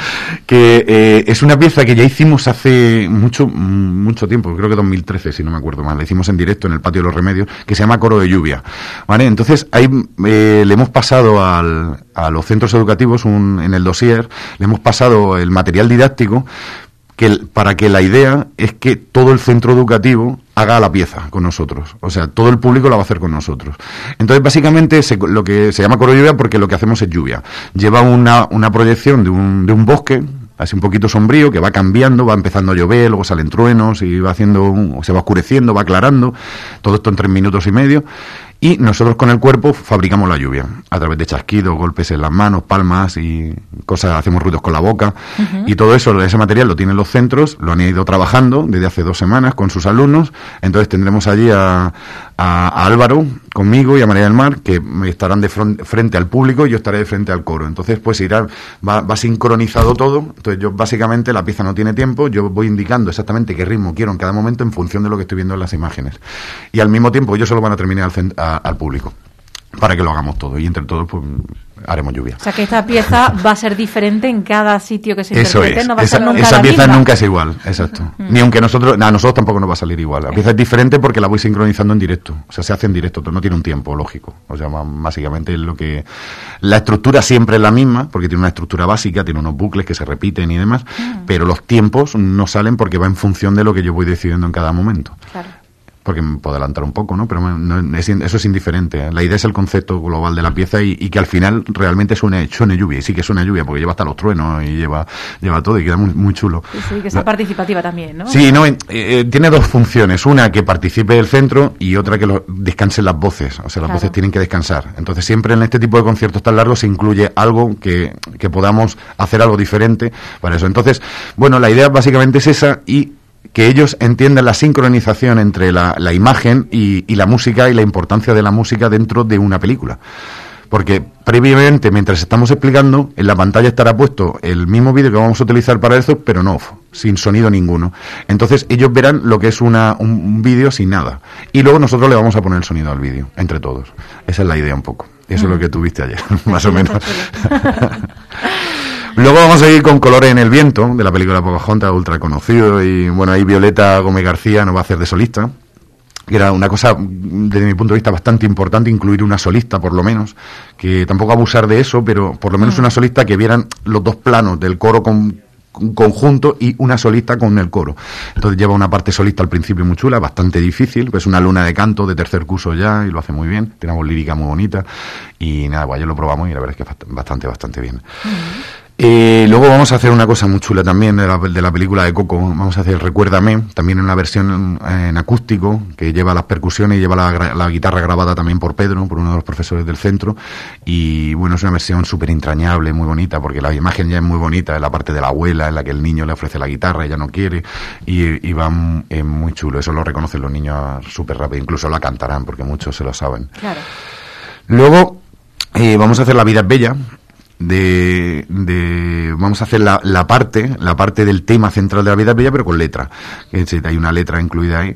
que es una pieza que ya hicimos hace mucho tiempo, creo que 2013, si no me acuerdo mal. La hicimos en directo en el Patio de los Remedios, que se llama Coro de Lluvia, ¿vale? Entonces ahí le hemos pasado a los centros educativos en el dossier, le hemos pasado el material didáctico para que la idea es que todo el centro educativo haga la pieza con nosotros, o sea, todo el público la va a hacer con nosotros. Entonces, básicamente, lo que se llama Coro de Lluvia porque lo que hacemos es lluvia. Lleva una proyección de un bosque, así un poquito sombrío, que va cambiando, va empezando a llover, luego salen truenos y se va oscureciendo, va aclarando, todo esto en 3 minutos y medio. Y nosotros con el cuerpo fabricamos la lluvia, a través de chasquidos, golpes en las manos, palmas y cosas, hacemos ruidos con la boca. Y todo eso, ese material lo tienen los centros, lo han ido trabajando desde hace 2 semanas con sus alumnos. Entonces tendremos allí a Álvaro conmigo y a María del Mar, que estarán de frente al público y yo estaré de frente al coro. Entonces pues va sincronizado todo. Entonces yo básicamente, la pieza no tiene tiempo, yo voy indicando exactamente qué ritmo quiero en cada momento en función de lo que estoy viendo en las imágenes. Y al mismo tiempo ellos solo van a terminar al público, para que lo hagamos todo, y entre todos pues haremos lluvia. O sea, que esta pieza va a ser diferente en cada sitio que se Eso interprete, es. no va a ser nunca esa la pieza misma. nunca es igual, exacto. Ni aunque a nosotros tampoco nos va a salir igual. La pieza es diferente porque la voy sincronizando en directo. O sea, se hace en directo, no tiene un tiempo lógico. O sea, básicamente es lo que... La estructura siempre es la misma, porque tiene una estructura básica, tiene unos bucles que se repiten y demás, pero los tiempos no salen porque va en función de lo que yo voy decidiendo en cada momento. Claro. Porque me puedo adelantar un poco, ¿no? Pero eso es indiferente. La idea es el concepto global de la pieza y que al final realmente suene lluvia. Y sí que suena lluvia, porque lleva hasta los truenos y lleva todo y queda muy, muy chulo. Sí, que sea participativa también, ¿no? Sí, tiene dos funciones. Una, que participe el centro, y otra, que descansen las voces. O sea, las voces tienen que descansar. Entonces, siempre en este tipo de conciertos tan largos se incluye algo que podamos hacer algo diferente para eso. Entonces, bueno, la idea básicamente es esa, y que ellos entiendan la sincronización entre la imagen y la música, y la importancia de la música dentro de una película. Porque previamente, mientras estamos explicando, en la pantalla estará puesto el mismo vídeo que vamos a utilizar para eso, pero en off, sin sonido ninguno. Entonces ellos verán lo que es un vídeo sin nada. Y luego nosotros le vamos a poner el sonido al vídeo, entre todos. Esa es la idea un poco. Eso es lo que tuviste ayer, más o menos. Luego vamos a ir con Colores en el viento, de la película Pocahontas, ultra conocido, y bueno, ahí Violeta Gómez García nos va a hacer de solista, que era una cosa, desde mi punto de vista, bastante importante, incluir una solista, por lo menos, que tampoco abusar de eso, pero por lo menos una solista que vieran los dos planos del coro conjunto y una solista con el coro. Entonces lleva una parte solista al principio muy chula, bastante difícil, pues una alumna de canto de tercer curso ya, y lo hace muy bien, tiene una voz lírica muy bonita, y nada, pues ayer lo probamos y la verdad es que bastante bien. Luego vamos a hacer una cosa muy chula también de la película de Coco. Vamos a hacer Recuérdame, también en una versión en acústico, que lleva las percusiones y lleva la guitarra grabada también por Pedro, por uno de los profesores del centro. Y bueno, es una versión súper entrañable, muy bonita, porque la imagen ya es muy bonita, es la parte de la abuela en la que el niño le ofrece la guitarra, ella no quiere, y va muy chulo. Eso lo reconocen los niños súper rápido, incluso la cantarán porque muchos se lo saben. Claro. Luego vamos a hacer La vida es bella. Vamos a hacer la parte del tema central de La vida es bella, pero con letra. Hay una letra incluida ahí.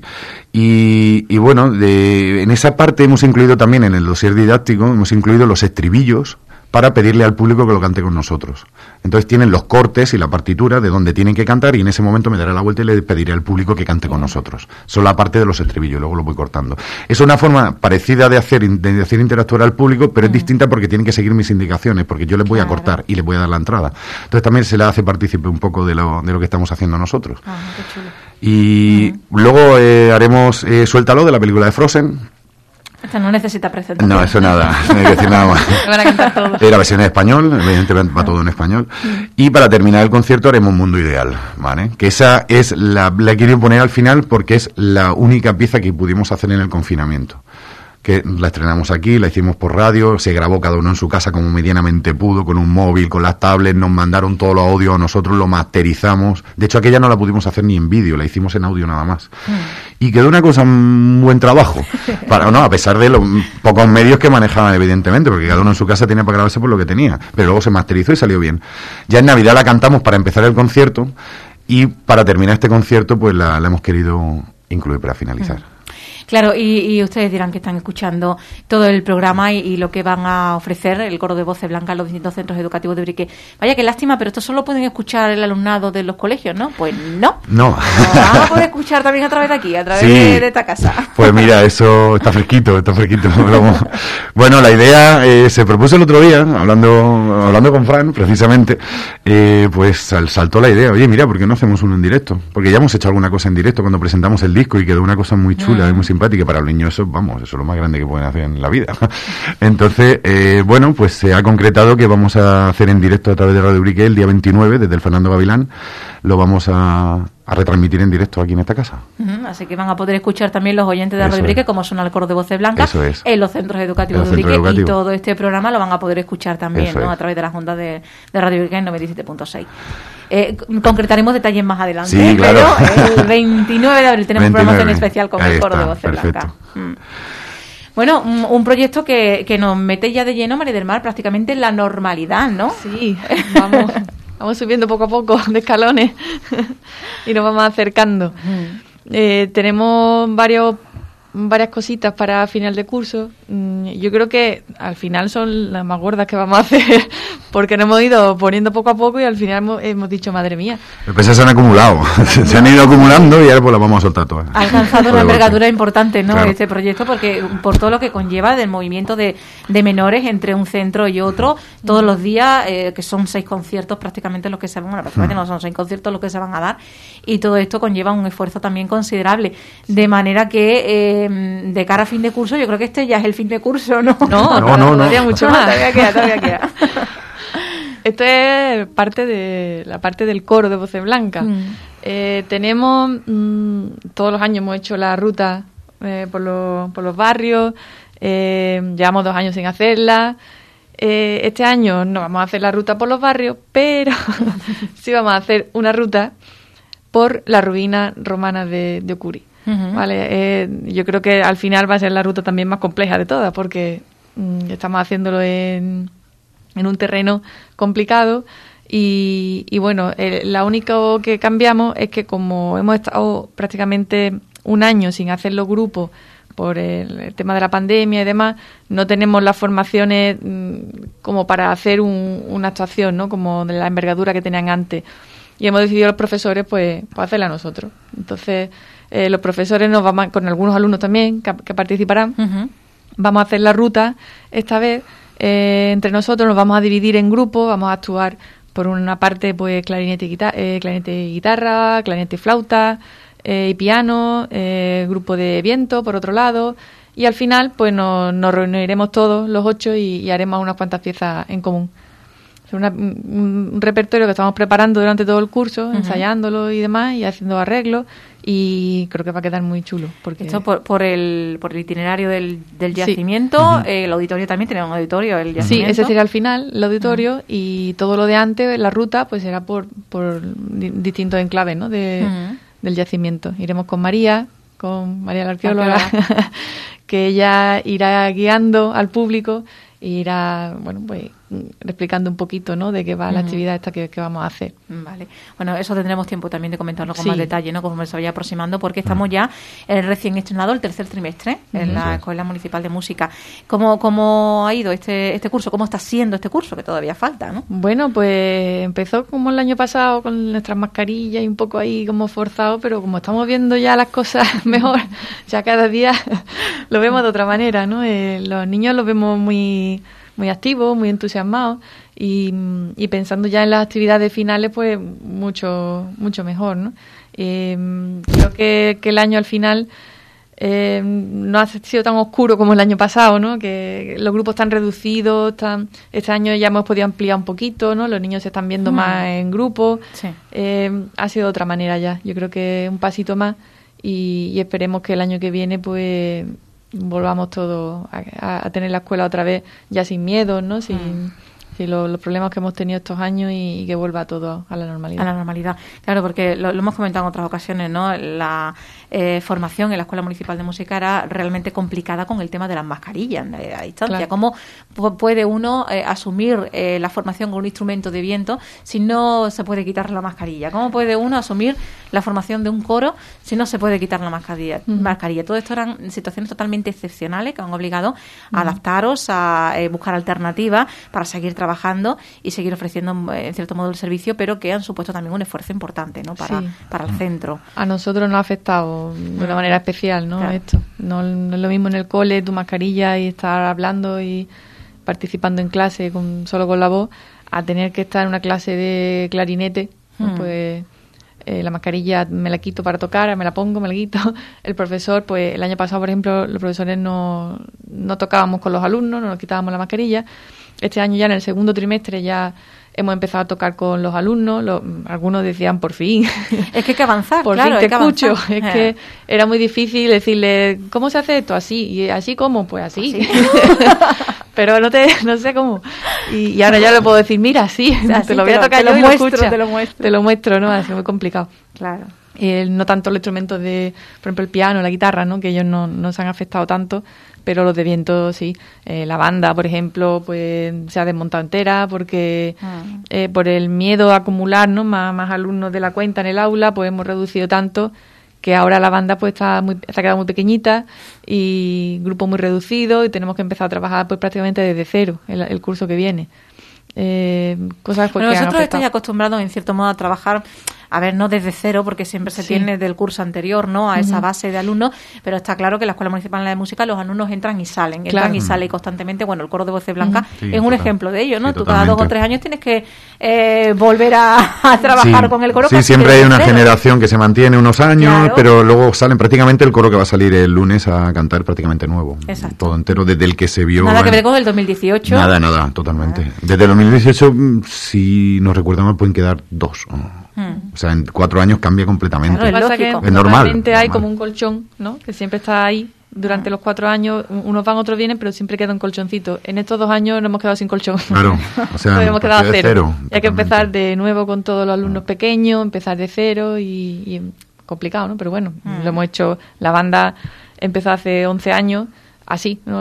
Y bueno, en esa parte hemos incluido también, en el dossier didáctico, hemos incluido los estribillos para pedirle al público que lo cante con nosotros. Entonces tienen los cortes y la partitura de donde tienen que cantar, y en ese momento me daré la vuelta y le pediré al público que cante con nosotros. Solo la parte de los estribillos, luego lo voy cortando. Es una forma parecida de hacer interactuar al público, pero es distinta porque tienen que seguir mis indicaciones, porque yo les voy a cortar y les voy a dar la entrada. Entonces también se le hace partícipe un poco de lo que estamos haciendo nosotros. Qué chulo. Y luego haremos Suéltalo, de la película de Frozen. Esta no necesita presentación. No, eso nada, no hay que decir nada más. Van a cantar todo. La versión en español, evidentemente va todo en español. Y para terminar el concierto haremos Mundo Ideal, ¿vale? Que esa es la quiero poner al final porque es la única pieza que pudimos hacer en el confinamiento. Que la estrenamos aquí, la hicimos por radio, se grabó cada uno en su casa como medianamente pudo, con un móvil, con las tablets, nos mandaron todos los audios, nosotros lo masterizamos. De hecho, aquella no la pudimos hacer ni en vídeo, la hicimos en audio nada más. Y quedó una cosa, un buen trabajo, a pesar de los pocos medios que manejaban, evidentemente, porque cada uno en su casa tenía para grabarse por lo que tenía, pero luego se masterizó y salió bien. Ya en Navidad la cantamos para empezar el concierto, y para terminar este concierto pues la hemos querido incluir para finalizar. Claro, y ustedes dirán que están escuchando todo el programa y lo que van a ofrecer el coro de voces blancas en los distintos centros educativos de Ubrique. Vaya, qué lástima, pero esto solo pueden escuchar el alumnado de los colegios, ¿no? Pues no. No. Van a poder escuchar también a través de aquí, a través de esta casa. Pues mira, eso está fresquito. Bueno, la idea se propuso el otro día, hablando con Fran, precisamente, pues saltó la idea. Oye, mira, ¿por qué no hacemos uno en directo? Porque ya hemos hecho alguna cosa en directo cuando presentamos el disco y quedó una cosa muy chula, muy simpática para los niños. Eso es lo más grande que pueden hacer en la vida. Entonces, bueno, pues se ha concretado que vamos a hacer en directo a través de Radio Ubrique el día 29, desde el Fernando Gavilán. Lo vamos a retransmitir en directo aquí en esta casa. Así que van a poder escuchar también los oyentes de Radio Ubrique cómo suena el coro de voces blancas en los centros educativos de Ubrique, y todo este programa lo van a poder escuchar también, ¿no? A través de las ondas de Radio Ubrique en 97.6. Concretaremos detalles más adelante, sí, claro. Pero el 29 de abril tenemos programación especial con el coro de voces blancas. Bueno, un proyecto que nos mete ya de lleno, María del Mar, prácticamente en la normalidad, ¿no? Sí, vamos subiendo poco a poco de escalones y nos vamos acercando. Tenemos varios varias cositas para final de curso. Yo creo que al final son las más gordas que vamos a hacer, porque nos hemos ido poniendo poco a poco y al final hemos dicho, madre mía. Los peces se han acumulado, se han ido acumulando y ahora pues las vamos a soltar todas. Ha alcanzado una envergadura importante, ¿no? Claro. Este proyecto, porque por todo lo que conlleva del movimiento de menores entre un centro y otro, todos los días, que son 6 conciertos prácticamente los que se van, bueno, prácticamente no son 6 conciertos los que se van a dar, y todo esto conlleva un esfuerzo también considerable, de manera que de cara a fin de curso, yo creo que este ya es el fin de curso, ¿no? No. Todavía mucho más. Todavía queda. Esto es la parte del coro de Voces Blancas. Tenemos, todos los años hemos hecho la ruta por los barrios, llevamos 2 años sin hacerla. Este año no vamos a hacer la ruta por los barrios, pero sí vamos a hacer una ruta por las ruinas romanas de Ocuri. Vale, yo creo que al final va a ser la ruta también más compleja de todas, porque estamos haciéndolo en un terreno complicado y bueno, lo único que cambiamos es que como hemos estado prácticamente un año sin hacer los grupos por el tema de la pandemia y demás, no tenemos las formaciones como para hacer una actuación, ¿no? Como de la envergadura que tenían antes. Y hemos decidido los profesores pues hacerla nosotros. Entonces, los profesores nos vamos con algunos alumnos también que participarán. Vamos a hacer la ruta esta vez entre nosotros, nos vamos a dividir en grupos, vamos a actuar por una parte pues clarinete y guitarra, clarinete y flauta y piano, grupo de viento por otro lado, y al final pues nos reuniremos todos los 8 y haremos unas cuantas piezas en común. Es un repertorio que estamos preparando durante todo el curso, ensayándolo y demás, y haciendo arreglos, y creo que va a quedar muy chulo. Porque esto por el itinerario del yacimiento, el auditorio también tiene un auditorio, el yacimiento. Sí, ese sería al final, el auditorio, y todo lo de antes, la ruta, pues será por distintos enclaves, ¿no? Del yacimiento. Iremos con María la arqueóloga, que ella irá guiando al público e irá, bueno, pues explicando un poquito, ¿no?, de qué va la actividad esta que vamos a hacer. Vale. Bueno, eso tendremos tiempo también de comentarlo con más detalle, ¿no?, como se vaya aproximando, porque estamos ya recién estrenado el tercer trimestre en la Escuela Municipal de Música. ¿Cómo ha ido este curso? ¿Cómo está siendo este curso? Que todavía falta, ¿no? Bueno, pues empezó como el año pasado con nuestras mascarillas y un poco ahí como forzado, pero como estamos viendo ya las cosas mejor, ya cada día lo vemos de otra manera, ¿no? Los niños los vemos muy activos, muy entusiasmados y pensando ya en las actividades finales, pues mucho mejor, ¿no? Creo que el año al final no ha sido tan oscuro como el año pasado, ¿no? Que los grupos están reducidos, este año ya hemos podido ampliar un poquito, ¿no? Los niños se están viendo más en grupo. Sí. Ha sido de otra manera ya. Yo creo que un pasito más y esperemos que el año que viene, pues volvamos todos a tener la escuela otra vez ya sin miedo, ¿no? Sin los problemas que hemos tenido estos años y que vuelva todo a la normalidad. A la normalidad, claro, porque lo hemos comentado en otras ocasiones, ¿no? La formación en la Escuela Municipal de Música era realmente complicada con el tema de las mascarillas a distancia. Claro. ¿Cómo puede uno asumir la formación con un instrumento de viento si no se puede quitar la mascarilla? ¿Cómo puede uno asumir la formación de un coro si no se puede quitar la mascarilla? Todo esto eran situaciones totalmente excepcionales que han obligado a adaptaros, a buscar alternativas para seguir trabajando y seguir ofreciendo en cierto modo el servicio, pero que han supuesto también un esfuerzo importante, ¿no?, para el centro. A nosotros nos ha afectado de una manera especial, ¿no? Claro. Esto no es lo mismo en el cole, tu mascarilla y estar hablando y participando en clase solo con la voz, a tener que estar en una clase de clarinete, pues la mascarilla me la quito para tocar, me la pongo, me la quito. El profesor, pues el año pasado, por ejemplo, los profesores no tocábamos con los alumnos, no nos quitábamos la mascarilla. Este año ya en el segundo trimestre ya hemos empezado a tocar con los alumnos, algunos decían por fin. Es que hay que avanzar, por claro, fin te escucho. Es que era muy difícil decirle, ¿cómo se hace esto? Así. ¿Y así cómo? Pues así. Pero no sé cómo. Y ahora ya le puedo decir, mira, así, te lo voy a tocar yo y lo escuchas. Te lo muestro, ¿no? Es muy complicado. Claro. No tanto los instrumentos de, por ejemplo, el piano, la guitarra, ¿no?, que ellos no se han afectado tanto, pero los de viento sí. La banda, por ejemplo, pues se ha desmontado entera porque por el miedo a acumular, ¿no?, más alumnos de la cuenta en el aula, pues hemos reducido tanto que ahora la banda pues se ha quedado muy pequeñita y grupo muy reducido y tenemos que empezar a trabajar pues prácticamente desde cero el curso que viene. Cosas pues, bueno, que vosotros estáis acostumbrados en cierto modo a trabajar, a ver, no desde cero, porque siempre se tiene del curso anterior, ¿no? A esa base de alumnos, pero está claro que en la Escuela Municipal de Música los alumnos entran y salen constantemente. Bueno, el coro de Voces Blancas es un ejemplo de ello, ¿no? Tú cada 2 o 3 años tienes que volver a trabajar con el coro. Sí, siempre hay una generación que se mantiene unos años, pero luego salen prácticamente el coro que va a salir el lunes a cantar prácticamente nuevo. Exacto. Todo entero, desde el que se vio. Nada que ver con el 2018. Nada, totalmente. Desde el 2018, si no recuerdo mal, pueden quedar 2 o no. O sea, en 4 años cambia completamente. Claro, es lógico. Es normal. Normalmente hay como un colchón, ¿no? Que siempre está ahí durante los 4 años. Unos van, otros vienen, pero siempre queda un colchoncito. En estos 2 años nos hemos quedado sin colchón. Claro, o sea, nos hemos quedado a cero. Y hay que totalmente. empezar de nuevo con todos los alumnos pequeños, empezar de cero y complicado, ¿no? Pero bueno, lo hemos hecho. La banda empezó hace 11 años. Así, ¿no?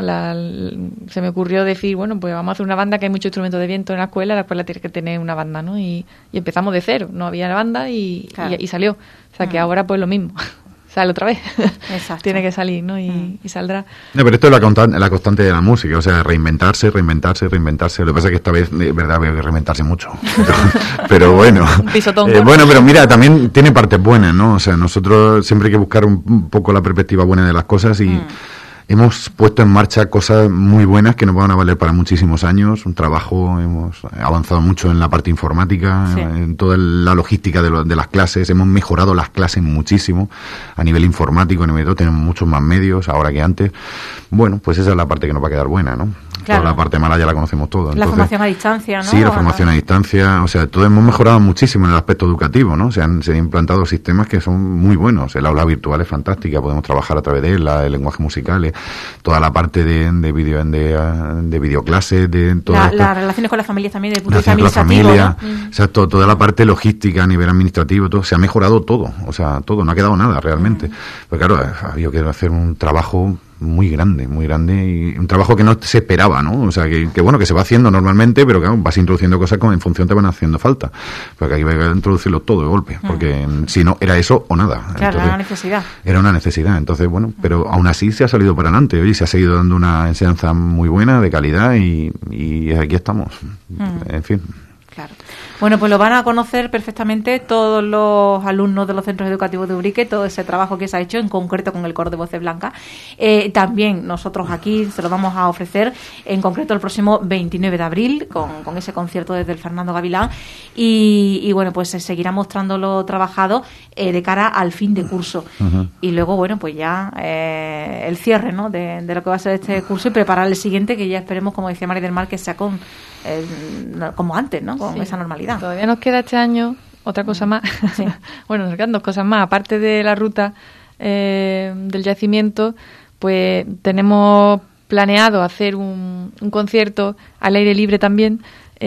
Se me ocurrió decir, bueno, pues vamos a hacer una banda, que hay muchos instrumentos de viento en la escuela tiene que tener una banda, ¿no? Y empezamos de cero, no había banda y salió. O sea, que ahora pues lo mismo, sale otra vez. Exacto. Tiene que salir, ¿no? Y saldrá. No, pero esto es la constante de la música, o sea, reinventarse. Lo que pasa es que esta vez, de verdad, había que reinventarse mucho. Pero bueno. Un pisotón. Bueno, pero mira, también tiene partes buenas, ¿no? O sea, nosotros siempre hay que buscar un poco la perspectiva buena de las cosas y hemos puesto en marcha cosas muy buenas que nos van a valer para muchísimos años. Un trabajo, hemos avanzado mucho en la parte informática, en toda la logística de las clases. Hemos mejorado las clases muchísimo a nivel informático, a nivel de todo. Tenemos muchos más medios ahora que antes. Bueno, pues esa es la parte que nos va a quedar buena, ¿no? Claro. Toda la parte mala ya la conocemos todo. La formación a distancia, ¿no? Sí, la formación a distancia. O sea, todo hemos mejorado muchísimo en el aspecto educativo, ¿no? Se han implantado sistemas que son muy buenos. El aula virtual es fantástica, podemos trabajar a través de él, el lenguaje musical, toda la parte de videoclases, de todas las relaciones con las familias también, desde el punto de vista administrativo, administrativo, ¿no? O sea, toda la parte logística a nivel administrativo, todo se ha mejorado todo, o sea, todo, no ha quedado nada realmente. Pues claro, yo quiero hacer un trabajo muy grande y un trabajo que no se esperaba, ¿no? O sea, que bueno, que se va haciendo normalmente, pero claro, vas introduciendo cosas que en función te van haciendo falta. Porque aquí hay que introducirlo todo de golpe, porque si no, era eso o nada. Claro, entonces, era una necesidad. Era una necesidad, entonces bueno, pero aún así se ha salido para adelante, oye, se ha seguido dando una enseñanza muy buena, de calidad y aquí estamos. En fin. Claro. Bueno, pues lo van a conocer perfectamente todos los alumnos de los centros educativos de Ubrique, todo ese trabajo que se ha hecho, en concreto con el coro de Voces Blancas. También nosotros aquí se lo vamos a ofrecer, en concreto el próximo 29 de abril, con ese concierto desde el Fernando Gavilán. Y bueno, pues se seguirá mostrando lo trabajado de cara al fin de curso. Y luego, bueno, pues ya el cierre, ¿no? de lo que va a ser este curso y preparar el siguiente, que ya esperemos, como decía María del Mar, que sea como antes, ¿no? Con esa normalidad. Todavía nos queda este año otra cosa más. Sí. Bueno, nos quedan 2 cosas más. Aparte de la ruta del yacimiento, pues tenemos planeado hacer un concierto al aire libre también,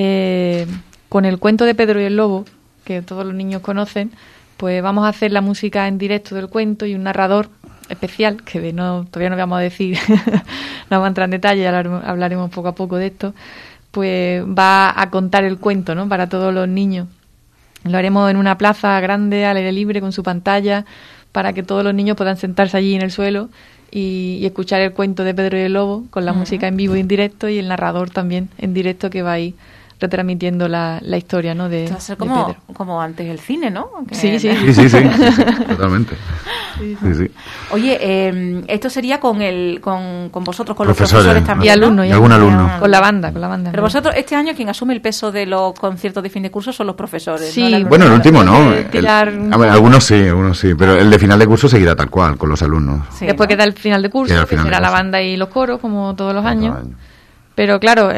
con el cuento de Pedro y el Lobo, que todos los niños conocen. Pues vamos a hacer la música en directo del cuento y un narrador especial, que todavía no vamos a decir, no vamos a entrar en detalle, ya hablaremos poco a poco de esto. Pues va a contar el cuento, ¿no? Para todos los niños. Lo haremos en una plaza grande, al aire libre, con su pantalla, para que todos los niños puedan sentarse allí en el suelo y escuchar el cuento de Pedro y el Lobo, con la música en vivo y en directo, y el narrador también en directo, que va a ir retransmitiendo la historia, ¿no? De Pedro. Como antes el cine, ¿no? Sí, Totalmente. Sí. Oye, esto sería con vosotros, con los Profesores profesores también, y alumnos, ¿no? y algún alumno. Con la banda. Pero vosotros, este año, quien asume el peso de los conciertos de fin de curso son los profesores, sí, ¿no? Bueno, el último no. Algunos sí, pero el de final de curso seguirá tal cual, con los alumnos. Sí, después ¿no? queda el final de curso, que será la banda y los coros, como todos los años. Pero claro,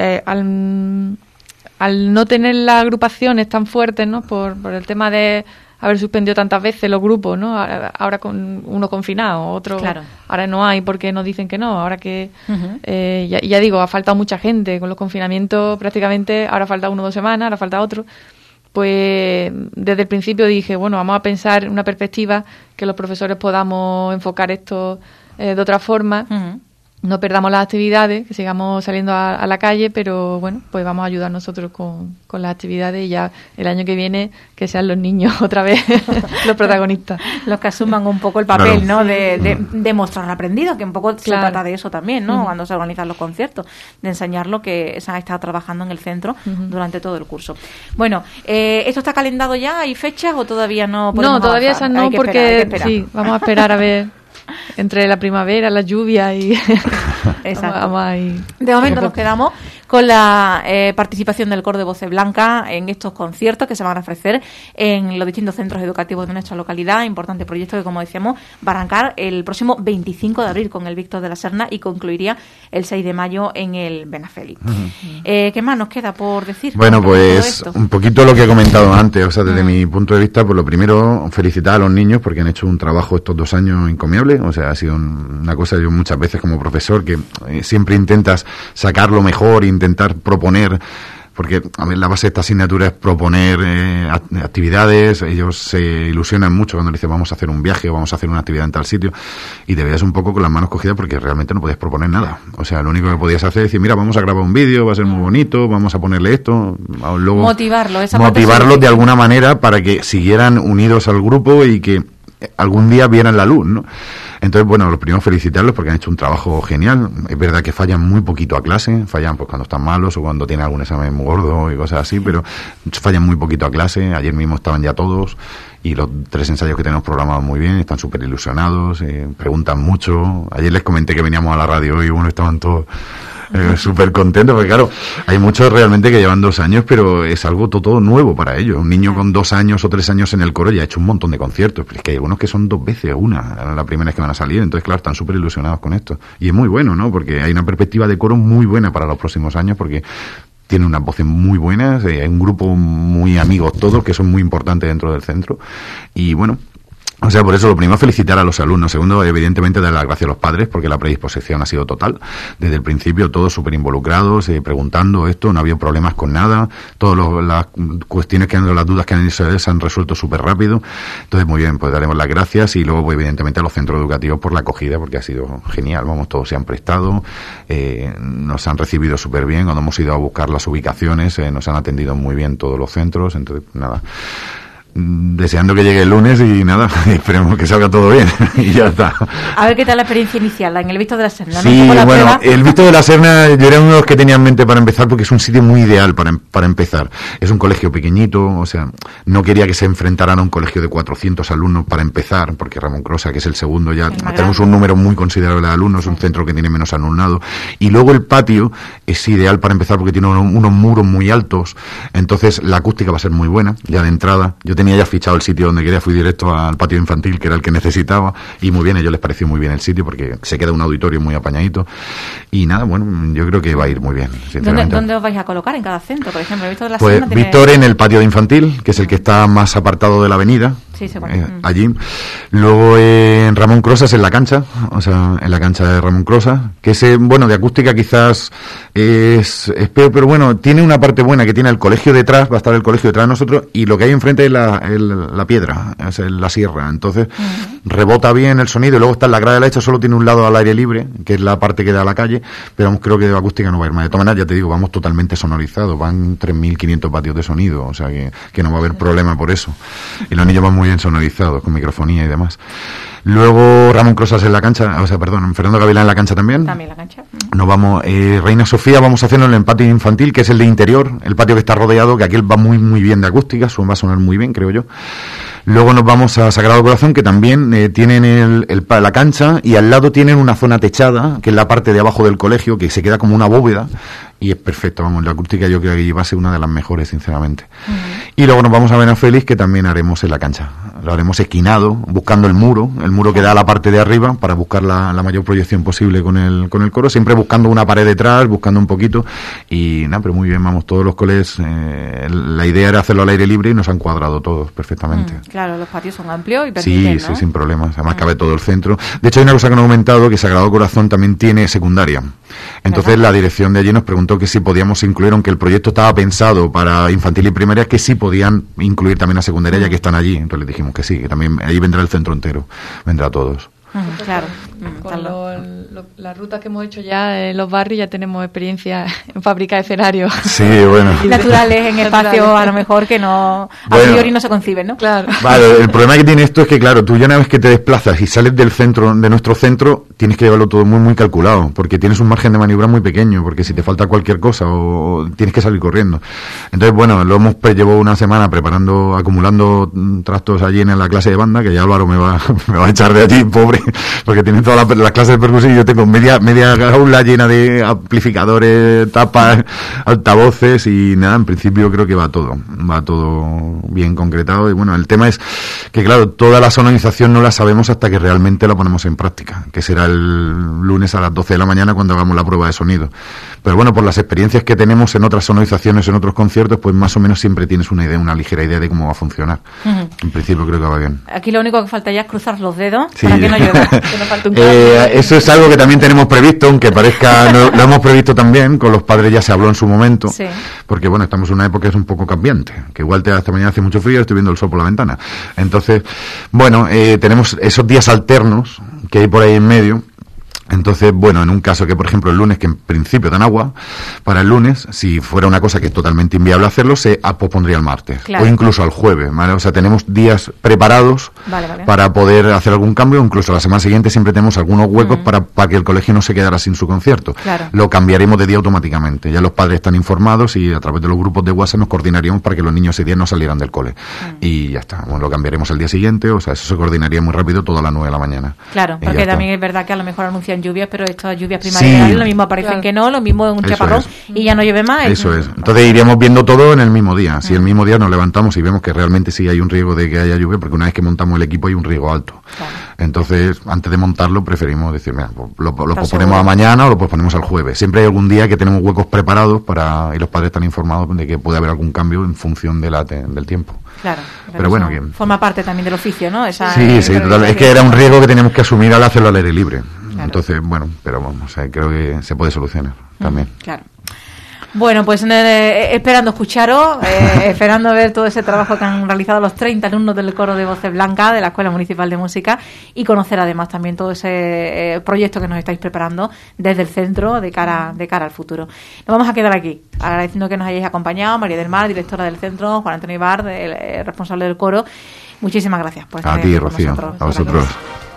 al no tener las agrupaciones tan fuertes, ¿no? Por el tema de haber suspendido tantas veces los grupos, ¿no? Ahora con uno confinado, otro claro. Ahora no hay porque nos dicen que no, ahora que ya digo, ha faltado mucha gente con los confinamientos, prácticamente ahora falta 1 o 2 semanas, ahora falta otro. Pues desde el principio dije, bueno, vamos a pensar una perspectiva que los profesores podamos enfocar esto de otra forma. no perdamos las actividades, que sigamos saliendo a la calle, pero bueno, pues vamos a ayudar nosotros con las actividades y ya el año que viene que sean los niños otra vez los protagonistas. Los que asuman un poco el papel, claro. ¿no? De mostrar aprendido, que un poco se Claro. trata de eso también, ¿no? Cuando se organizan los conciertos, de enseñar lo que se ha estado trabajando en el centro durante todo el curso. Bueno, ¿esto está calendado ya? ¿Hay fechas o todavía no podemos No, todavía avanzar? esas no, Hay que porque esperar. sí, vamos a esperar a ver entre la primavera, la lluvia y Exacto. vamos ahí. De momento nos quedamos con la participación del Coro de Voces Blancas en estos conciertos que se van a ofrecer en los distintos centros educativos de nuestra localidad. Importante proyecto que, como decíamos, va a arrancar el próximo 25 de abril con el Víctor de la Serna y concluiría el 6 de mayo en el Benafeli. ¿Qué más nos queda por decir? Bueno, con todo pues esto? un poquito lo que he comentado antes, o sea, desde mi punto de vista, pues lo primero, felicitar a los niños porque han hecho un trabajo estos 2 años encomiable, o sea, ha sido una cosa, yo muchas veces como profesor, que siempre intentas sacar lo mejor, intentar proponer, porque a ver, la base de esta asignatura es proponer actividades, ellos se ilusionan mucho cuando le dicen vamos a hacer un viaje o vamos a hacer una actividad en tal sitio, y te veías un poco con las manos cogidas porque realmente no podías proponer nada, o sea, lo único que podías hacer es decir, mira, vamos a grabar un vídeo, va a ser muy bonito, vamos a ponerle esto, luego motivarlos de alguna manera para que siguieran unidos al grupo y que algún día vieran la luz, ¿no? Entonces, bueno, los primeros felicitarlos porque han hecho un trabajo genial. Es verdad que fallan muy poquito a clase, fallan pues cuando están malos o cuando tienen algún examen muy gordo y cosas así, pero fallan muy poquito a clase. Ayer mismo estaban ya todos y los 3 ensayos que tenemos programados muy bien, están súper ilusionados, preguntan mucho. Ayer les comenté que veníamos a la radio y bueno, estaban todos súper contentos, porque claro, hay muchos realmente que llevan 2 años, pero es algo todo nuevo para ellos. Un niño con 2 años o 3 años en el coro ya ha hecho un montón de conciertos, pero es que hay algunos que son 2 veces, la primera vez que van a salir, entonces claro, están súper ilusionados con esto. Y es muy bueno, ¿no? Porque hay una perspectiva de coro muy buena para los próximos años, porque tiene unas voces muy buenas, hay un grupo muy amigos todos, que son muy importantes dentro del centro, y bueno, o sea, por eso lo primero felicitar a los alumnos. Segundo, evidentemente dar las gracias a los padres porque la predisposición ha sido total. Desde el principio todos súper involucrados, preguntando esto, no ha habido problemas con nada. Todas las cuestiones que han dado, las dudas que han hecho se han resuelto súper rápido. Entonces, muy bien, pues daremos las gracias y luego, pues, evidentemente, a los centros educativos por la acogida porque ha sido genial. Vamos, todos se han prestado, nos han recibido súper bien. Cuando hemos ido a buscar las ubicaciones, nos han atendido muy bien todos los centros. Entonces, nada, deseando que llegue el lunes y nada, esperemos que salga todo bien y ya está. A ver qué tal la experiencia inicial en el Víctor de la Serna. Sí, bueno, el Víctor de la Serna yo era uno de los que tenía en mente para empezar porque es un sitio muy ideal para empezar. Es un colegio pequeñito, o sea, no quería que se enfrentaran a un colegio de 400 alumnos para empezar, porque Ramón Crosa, que es el segundo, ya tenemos un número muy considerable de alumnos, un centro que tiene menos alumnado. Y luego el patio es ideal para empezar porque tiene unos muros muy altos, entonces la acústica va a ser muy buena, ya de entrada. Yo tenía ya fichado el sitio donde quería, fui directo al patio infantil, que era el que necesitaba, y muy bien, a ellos les pareció muy bien el sitio porque se queda un auditorio muy apañadito y nada, bueno, yo creo que va a ir muy bien, sinceramente. ¿Dónde os vais a colocar en cada centro? Por ejemplo, el Víctor de la Pues Serna tiene... Víctor en el patio de infantil, que es el que está más apartado de la avenida. Sí, allí. Luego en Ramón Crosas en la cancha, o sea, en la cancha de Ramón Crosas, que ese, bueno, de acústica quizás es peor, pero bueno, tiene una parte buena que tiene el colegio detrás, va a estar el colegio detrás de nosotros, y lo que hay enfrente es la piedra, es la sierra, entonces rebota bien el sonido, y luego está en la grada de la hecha, solo tiene un lado al aire libre, que es la parte que da a la calle, pero vamos, creo que de acústica no va a ir más. De todas maneras, ya te digo, vamos totalmente sonorizados, van 3.500 vatios de sonido, o sea que no va a haber problema por eso, y los niños van muy bien sonorizados, con microfonía y demás. Luego Ramón Crosas en la cancha, o sea, perdón, Fernando Gavilán en la cancha también. También la cancha. Nos vamos, Reina Sofía, vamos a hacerlo en el patio infantil, que es el de interior, el patio que está rodeado, que aquel va muy muy bien de acústica, va a sonar muy bien, creo yo. Luego nos vamos a Sagrado Corazón, que también tienen la cancha, y al lado tienen una zona techada, que es la parte de abajo del colegio, que se queda como una bóveda, y es perfecto, vamos, la acústica yo creo que va a ser una de las mejores, sinceramente. Y luego nos vamos a Benafélix, que también haremos en la cancha. Lo haremos esquinado, buscando el muro que da a la parte de arriba, para buscar la mayor proyección posible con el coro, siempre buscando una pared detrás, buscando un poquito, y nada, pero muy bien, vamos, todos los coles, la idea era hacerlo al aire libre y nos han cuadrado todos perfectamente. Claro, los patios son amplios y permiten, sí, ¿no? Sí, sin problemas, además cabe todo el centro. De hecho, hay una cosa que no he comentado, que Sagrado Corazón también tiene secundaria. Entonces, la dirección de allí nos preguntó que si podíamos incluir, aunque el proyecto estaba pensado para infantil y primaria, que sí podían incluir también a secundaria, ya que están allí. Entonces les dijimos que sí, que también ahí vendrá el centro entero, vendrá a todos. Claro. Con las rutas que hemos hecho ya en los barrios, ya tenemos experiencia en fabricar escenarios. Sí, bueno. Naturales en espacios a lo mejor que no a priori no se conciben, ¿no? Claro. Vale, el problema que tiene esto es que, claro, tú ya una vez que te desplazas y sales del centro, de nuestro centro, tienes que llevarlo todo muy, muy calculado, porque tienes un margen de maniobra muy pequeño, porque si te falta cualquier cosa o tienes que salir corriendo. Entonces, bueno, llevo una semana preparando, acumulando trastos allí en la clase de banda, que ya Álvaro me va a echar de allí, pobre, porque tienen todas las clases de percusión y yo tengo media jaula llena de amplificadores, tapas, altavoces y nada, en principio creo que va todo bien concretado. Y bueno, el tema es que, claro, toda la sonorización no la sabemos hasta que realmente la ponemos en práctica, que será el lunes a las 12 de la mañana cuando hagamos la prueba de sonido. Pero bueno, por las experiencias que tenemos en otras sonorizaciones, en otros conciertos, pues más o menos siempre tienes una ligera idea de cómo va a funcionar. En principio creo que va bien. Aquí lo único que falta ya es cruzar los dedos sí. para que no llueva, que no falte un cambio. Eso es algo que también tenemos previsto, aunque parezca, lo hemos previsto también, con los padres ya se habló en su momento, sí. Porque bueno, estamos en una época que es un poco cambiante, que igual esta mañana hace mucho frío, estoy viendo el sol por la ventana. Entonces, bueno, tenemos esos días alternos que hay por ahí en medio. Entonces, bueno, en un caso que, por ejemplo, el lunes, que en principio dan agua, para el lunes, si fuera una cosa que es totalmente inviable hacerlo, se pospondría el martes, claro. O incluso al jueves, ¿vale? O sea, tenemos días preparados vale. para poder hacer algún cambio, incluso la semana siguiente siempre tenemos algunos huecos para que el colegio no se quedara sin su concierto. Claro. Lo cambiaremos de día automáticamente, ya los padres están informados y a través de los grupos de WhatsApp nos coordinaríamos para que los niños ese día no salieran del cole. Y ya está, bueno, lo cambiaremos el día siguiente, o sea, eso se coordinaría muy rápido todas las 9 de la mañana. Claro, Y porque también es verdad que a lo mejor anuncian lluvias, pero estas lluvias primaverales, lo mismo aparecen que no, lo mismo es un chaparrón y ya no llueve más. Eso es. Entonces iríamos viendo todo en el mismo día. Si el mismo día nos levantamos y vemos que realmente sí hay un riesgo de que haya lluvia, porque una vez que montamos el equipo hay un riesgo alto. Claro. Entonces, antes de montarlo, preferimos decir, mira, lo posponemos a mañana o lo posponemos al jueves. Siempre hay algún día que tenemos huecos preparados y los padres están informados de que puede haber algún cambio en función del tiempo. Claro, pero bueno, que forma parte también del oficio, ¿no? Sí, total. Es que era un riesgo que teníamos que asumir al hacerlo al aire libre. Claro. Entonces, bueno, pero vamos, creo que se puede solucionar también. Claro. Bueno, pues esperando escucharos, esperando ver todo ese trabajo que han realizado los 30 alumnos del coro de Voces Blancas de la Escuela Municipal de Música y conocer además también todo ese proyecto que nos estáis preparando desde el centro de cara al futuro. Nos vamos a quedar aquí, agradeciendo que nos hayáis acompañado, María del Mar, directora del centro, Juan Antonio Ibar, el responsable del coro. Muchísimas gracias por estar aquí, con Rocío, nosotros. a vosotros.